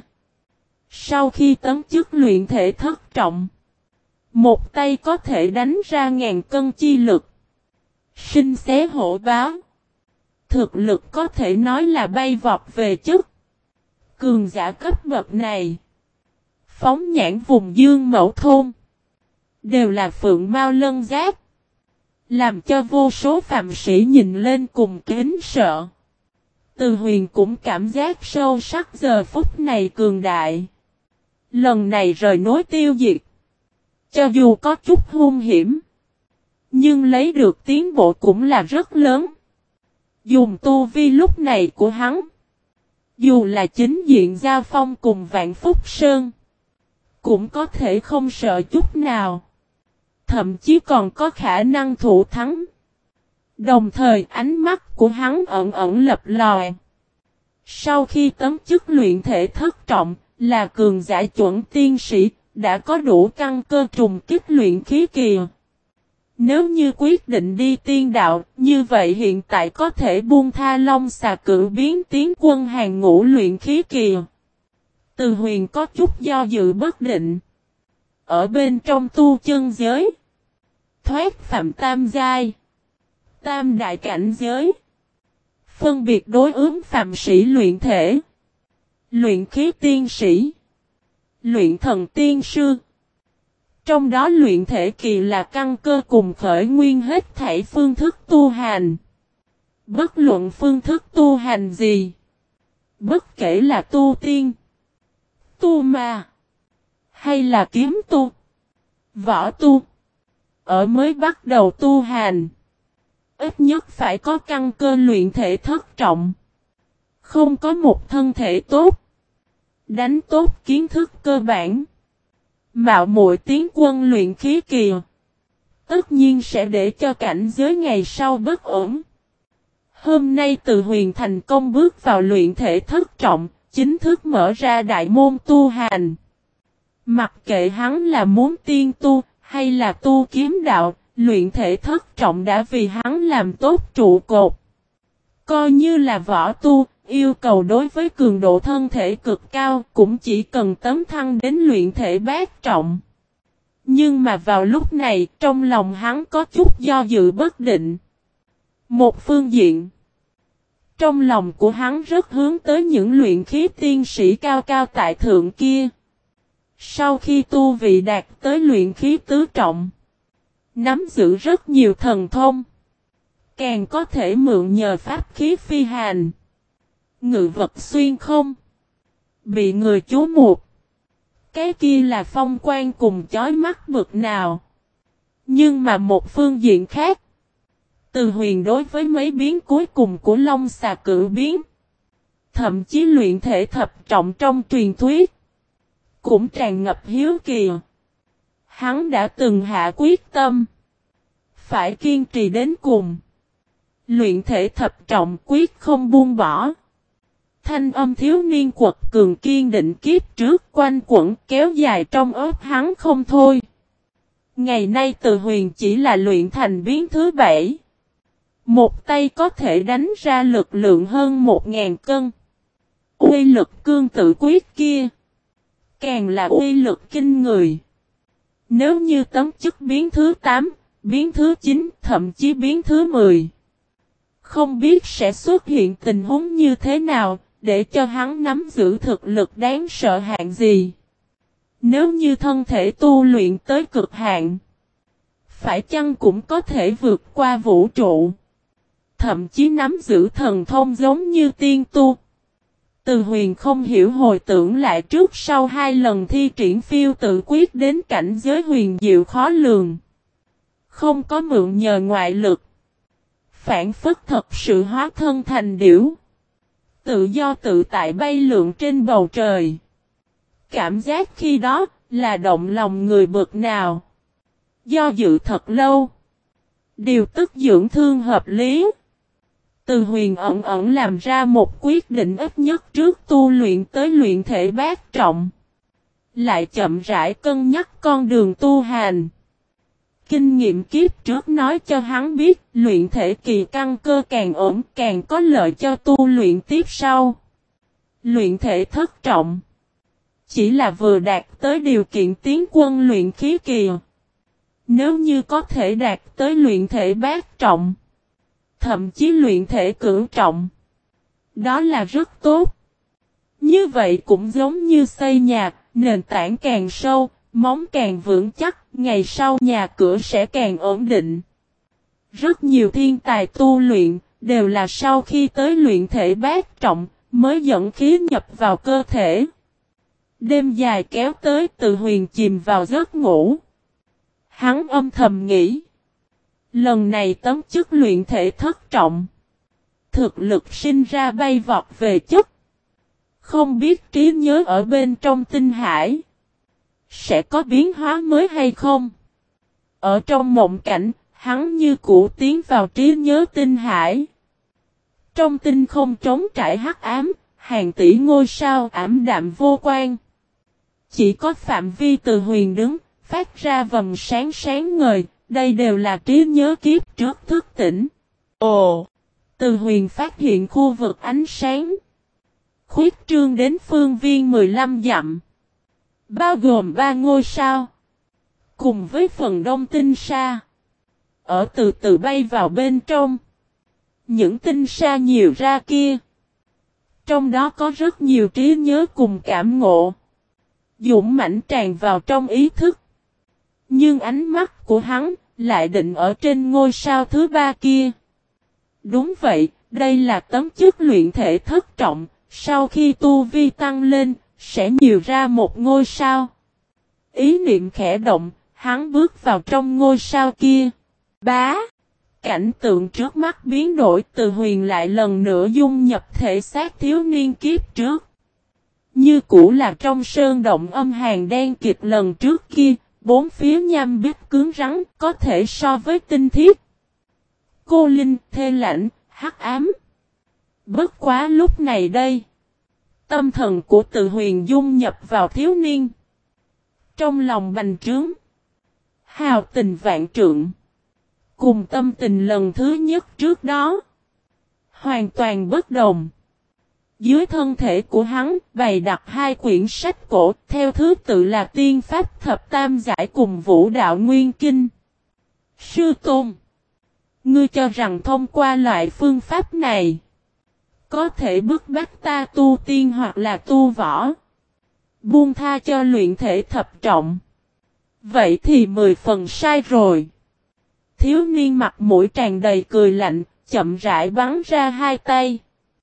Sau khi tấn chức luyện thể thất trọng. Một tay có thể đánh ra ngàn cân chi lực. Sinh xé hổ báo. Thực lực có thể nói là bay vọt về chức. Cường giả cấp bậc này. Phóng nhãn vùng Dương Mẫu Thôn. Đều là phượng mao lân giáp. Làm cho vô số phàm sĩ nhìn lên cùng kính sợ. Từ Huyền cũng cảm giác sâu sắc giờ phút này cường đại. Lần này rời nối tiêu diệt. Cho dù có chút hung hiểm. Nhưng lấy được tiến bộ cũng là rất lớn. Dùng tu vi lúc này của hắn. Dù là chính diện giao phong cùng Vạn Phúc Sơn, cũng có thể không sợ chút nào. Thậm chí còn có khả năng thủ thắng. Đồng thời ánh mắt của hắn ẩn ẩn lập lòe. Sau khi tấm chức luyện thể thất trọng, là cường giả chuẩn tiên sĩ, đã có đủ căn cơ trùng kích luyện khí kỳ. Nếu như quyết định đi tiên đạo, như vậy hiện tại có thể buông tha Long Xà cử biến tiến quân hàng ngũ luyện khí kỳ. Từ Huyền có chút do dự bất định. Ở bên trong tu chân giới, thoát phạm tam giai, tam đại cảnh giới, phân biệt đối ứng phạm sĩ luyện thể, luyện khí tiên sĩ, luyện thần tiên sư. Trong đó luyện thể kỳ là căn cơ cùng khởi nguyên hết thảy phương thức tu hành. Bất luận phương thức tu hành gì, bất kể là tu tiên, tu ma, hay là kiếm tu, võ tu, ở mới bắt đầu tu hành, ít nhất phải có căn cơ luyện thể thất trọng. Không có một thân thể tốt, đánh tốt kiến thức cơ bản, mạo muội tiến quân luyện khí kỳ, tất nhiên sẽ để cho cảnh giới ngày sau bất ổn. Hôm nay Từ Huyền thành công bước vào luyện thể thất trọng, chính thức mở ra đại môn tu hành. Mặc kệ hắn là muốn tiên tu, hay là tu kiếm đạo, luyện thể thất trọng đã vì hắn làm tốt trụ cột. Coi như là võ tu, yêu cầu đối với cường độ thân thể cực cao, cũng chỉ cần tấm thăng đến luyện thể bát trọng. Nhưng mà vào lúc này, trong lòng hắn có chút do dự bất định. Một phương diện, trong lòng của hắn rất hướng tới những luyện khí tiên sĩ cao cao tại thượng kia. Sau khi tu vị đạt tới luyện khí tứ trọng, nắm giữ rất nhiều thần thông, càng có thể mượn nhờ pháp khí phi hành, ngự vật xuyên không, bị người chú mục. Cái kia là phong quan cùng chói mắt bực nào. Nhưng mà một phương diện khác, Từ Huyền đối với mấy biến cuối cùng của Long Xà cử biến, thậm chí luyện thể thập trọng trong truyền thuyết, cũng tràn ngập hiếu kỳ. Hắn đã từng hạ quyết tâm, phải kiên trì đến cùng. Luyện thể thập trọng quyết không buông bỏ. Thanh âm thiếu niên quật cường kiên định kiếp trước quanh quẩn kéo dài trong ớt hắn không thôi. Ngày nay Từ Huyền chỉ là luyện thành biến thứ bảy. Một tay có thể đánh ra lực lượng hơn một ngàn cân. Uy lực cương tự quyết kia, càng là uy lực kinh người. Nếu như tấm chức biến thứ tám, biến thứ chín, thậm chí biến thứ mười. Không biết sẽ xuất hiện tình huống như thế nào, để cho hắn nắm giữ thực lực đáng sợ hạng gì. Nếu như thân thể tu luyện tới cực hạn, phải chăng cũng có thể vượt qua vũ trụ, thậm chí nắm giữ thần thông giống như tiên tu. Từ Huyền không hiểu hồi tưởng lại trước sau hai lần thi triển phiêu tự quyết đến cảnh giới huyền diệu khó lường. Không có mượn nhờ ngoại lực, phản phất thật sự hóa thân thành điểu, tự do tự tại bay lượn trên bầu trời. Cảm giác khi đó là động lòng người bực nào. Do dự thật lâu, điều tức dưỡng thương hợp lý, Từ Huyền ẩn ẩn làm ra một quyết định ít nhất trước tu luyện tới luyện thể bát trọng. Lại chậm rãi cân nhắc con đường tu hành. Kinh nghiệm kiếp trước nói cho hắn biết luyện thể kỳ căn cơ càng ổn càng có lợi cho tu luyện tiếp sau. Luyện thể thất trọng, chỉ là vừa đạt tới điều kiện tiến quân luyện khí kỳ. Nếu như có thể đạt tới luyện thể bát trọng, thậm chí luyện thể cửu trọng, đó là rất tốt. Như vậy cũng giống như xây nhà, nền tảng càng sâu, móng càng vững chắc, ngày sau nhà cửa sẽ càng ổn định. Rất nhiều thiên tài tu luyện, đều là sau khi tới luyện thể bát trọng, mới dẫn khí nhập vào cơ thể. Đêm dài kéo tới, Từ Huyền chìm vào giấc ngủ. Hắn âm thầm nghĩ, lần này tấm chức luyện thể thất trọng, thực lực sinh ra bay vọt về chất. Không biết trí nhớ ở bên trong tinh hải sẽ có biến hóa mới hay không? Ở trong mộng cảnh, hắn như cũ tiến vào trí nhớ tinh hải. Trong tinh không trống trải hắc ám, hàng tỷ ngôi sao ảm đạm vô quan. Chỉ có phạm vi từ huyền đứng, phát ra vầng sáng sáng ngời, đây đều là trí nhớ kiếp trước thức tỉnh. Ồ! Từ huyền phát hiện khu vực ánh sáng khuyết trương đến phương viên mười lăm dặm, bao gồm ba ngôi sao, cùng với phần đông tinh sa, ở từ từ bay vào bên trong. Những tinh sa nhiều ra kia, trong đó có rất nhiều trí nhớ cùng cảm ngộ, dũng mãnh tràn vào trong ý thức. Nhưng ánh mắt của hắn lại định ở trên ngôi sao thứ ba kia. Đúng vậy, đây là tấm chức luyện thể thất trọng, sau khi tu vi tăng lên, sẽ nhiều ra một ngôi sao. Ý niệm khẽ động, hắn bước vào trong ngôi sao kia. Bá! Cảnh tượng trước mắt biến đổi, Từ Huyền lại lần nữa dung nhập thể xác thiếu niên kiếp trước. Như cũ là trong sơn động âm hàn đen kịt lần trước kia, bốn phía nham bích cứng rắn, có thể so với tinh thiết. Cô linh, thê lạnh, hắc ám. Bất quá lúc này đây, tâm thần của Từ Huyền dung nhập vào thiếu niên. Trong lòng bành trướng, hào tình vạn trượng, cùng tâm tình lần thứ nhất trước đó, hoàn toàn bất đồng. Dưới thân thể của hắn bày đặt hai quyển sách cổ, theo thứ tự là Tiên Pháp Thập Tam Giải cùng Vũ Đạo Nguyên Kinh. Sư Tôn, ngươi cho rằng thông qua loại phương pháp này, có thể bức bách ta tu tiên hoặc là tu võ, buông tha cho luyện thể thập trọng. Vậy thì mười phần sai rồi. Thiếu niên mặt mũi tràn đầy cười lạnh, chậm rãi bắn ra hai tay.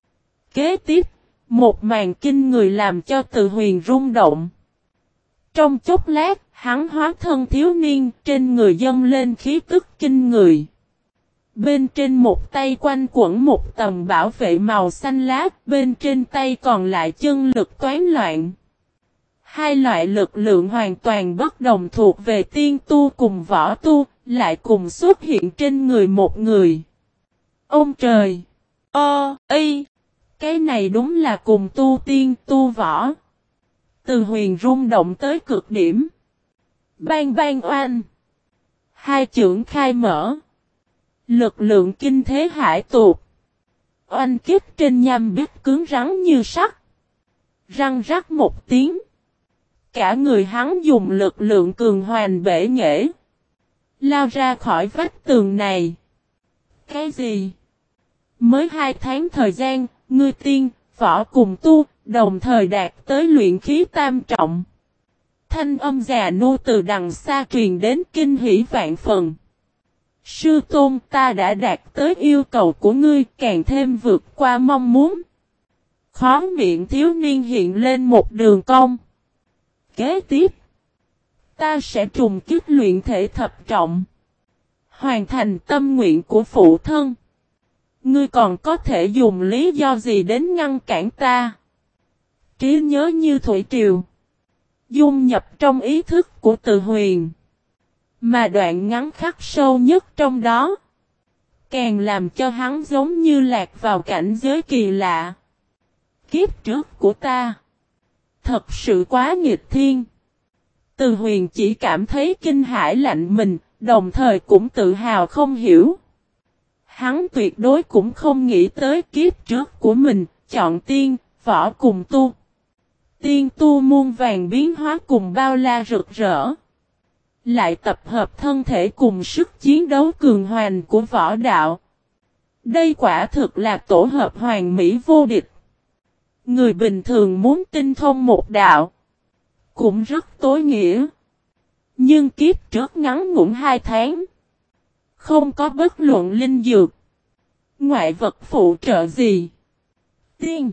Kế tiếp, một màn kinh người làm cho Từ Huyền rung động. Trong chốc lát, hắn hóa thân thiếu niên, trên người dâng lên khí tức kinh người. Bên trên một tay quanh quẩn một tầng bảo vệ màu xanh lá, bên trên tay còn lại chân lực toán loạn. Hai loại lực lượng hoàn toàn bất đồng thuộc về tiên tu cùng võ tu, lại cùng xuất hiện trên người một người. Ông trời! Ơ, y! Cái này đúng là cùng tu tiên tu võ. Từ Huyền rung động tới cực điểm. Bang bang oanh! Hai chưởng khai mở. Lực lượng kinh thế hải tuột. Oanh kích trên nham bích cứng rắn như sắt. Răng rắc một tiếng. Cả người hắn dùng lực lượng cường hoành bể nghệ, lao ra khỏi vách tường này. Cái gì? Mới hai tháng thời gian, ngươi tiên, võ cùng tu, đồng thời đạt tới luyện khí tam trọng. Thanh âm già nô từ đằng xa truyền đến kinh hỉ vạn phần. Sư Tôn, ta đã đạt tới yêu cầu của ngươi, càng thêm vượt qua mong muốn. Khó miệng thiếu niên hiện lên một đường cong. Kế tiếp, ta sẽ trùng kích luyện thể thập trọng, hoàn thành tâm nguyện của phụ thân. Ngươi còn có thể dùng lý do gì đến ngăn cản ta? Trí nhớ như thủy triều, dung nhập trong ý thức của Từ Huyền. Mà đoạn ngắn khắc sâu nhất trong đó, càng làm cho hắn giống như lạc vào cảnh giới kỳ lạ. Kiếp trước của ta thật sự quá nghịch thiên. Từ Huyền chỉ cảm thấy kinh hãi lạnh mình, đồng thời cũng tự hào không hiểu. Hắn tuyệt đối cũng không nghĩ tới kiếp trước của mình, chọn tiên, võ cùng tu. Tiên tu muôn vàng biến hóa cùng bao la rực rỡ. Lại tập hợp thân thể cùng sức chiến đấu cường hoành của võ đạo. Đây quả thực là tổ hợp hoàn mỹ vô địch. Người bình thường muốn tinh thông một đạo, cũng rất tối nghĩa. Nhưng kiếp trước ngắn ngủn hai tháng, không có bất luận linh dược, ngoại vật phụ trợ gì. Tiên,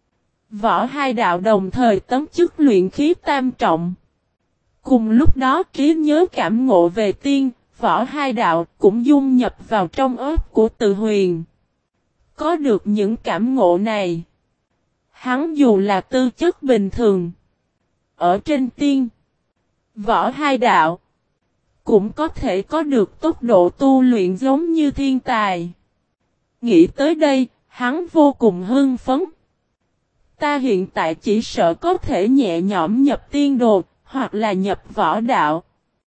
võ hai đạo đồng thời tấm chức luyện khí tam trọng. Cùng lúc đó trí nhớ cảm ngộ về tiên, võ hai đạo cũng dung nhập vào trong óc của Từ Huyền. Có được những cảm ngộ này, Hắn dù là tư chất bình thường, ở trên tiên, võ hai đạo, cũng có thể có được tốc độ tu luyện giống như thiên tài. Nghĩ tới đây, hắn vô cùng hưng phấn. Ta hiện tại chỉ sợ có thể nhẹ nhõm nhập tiên đồ, hoặc là nhập võ đạo.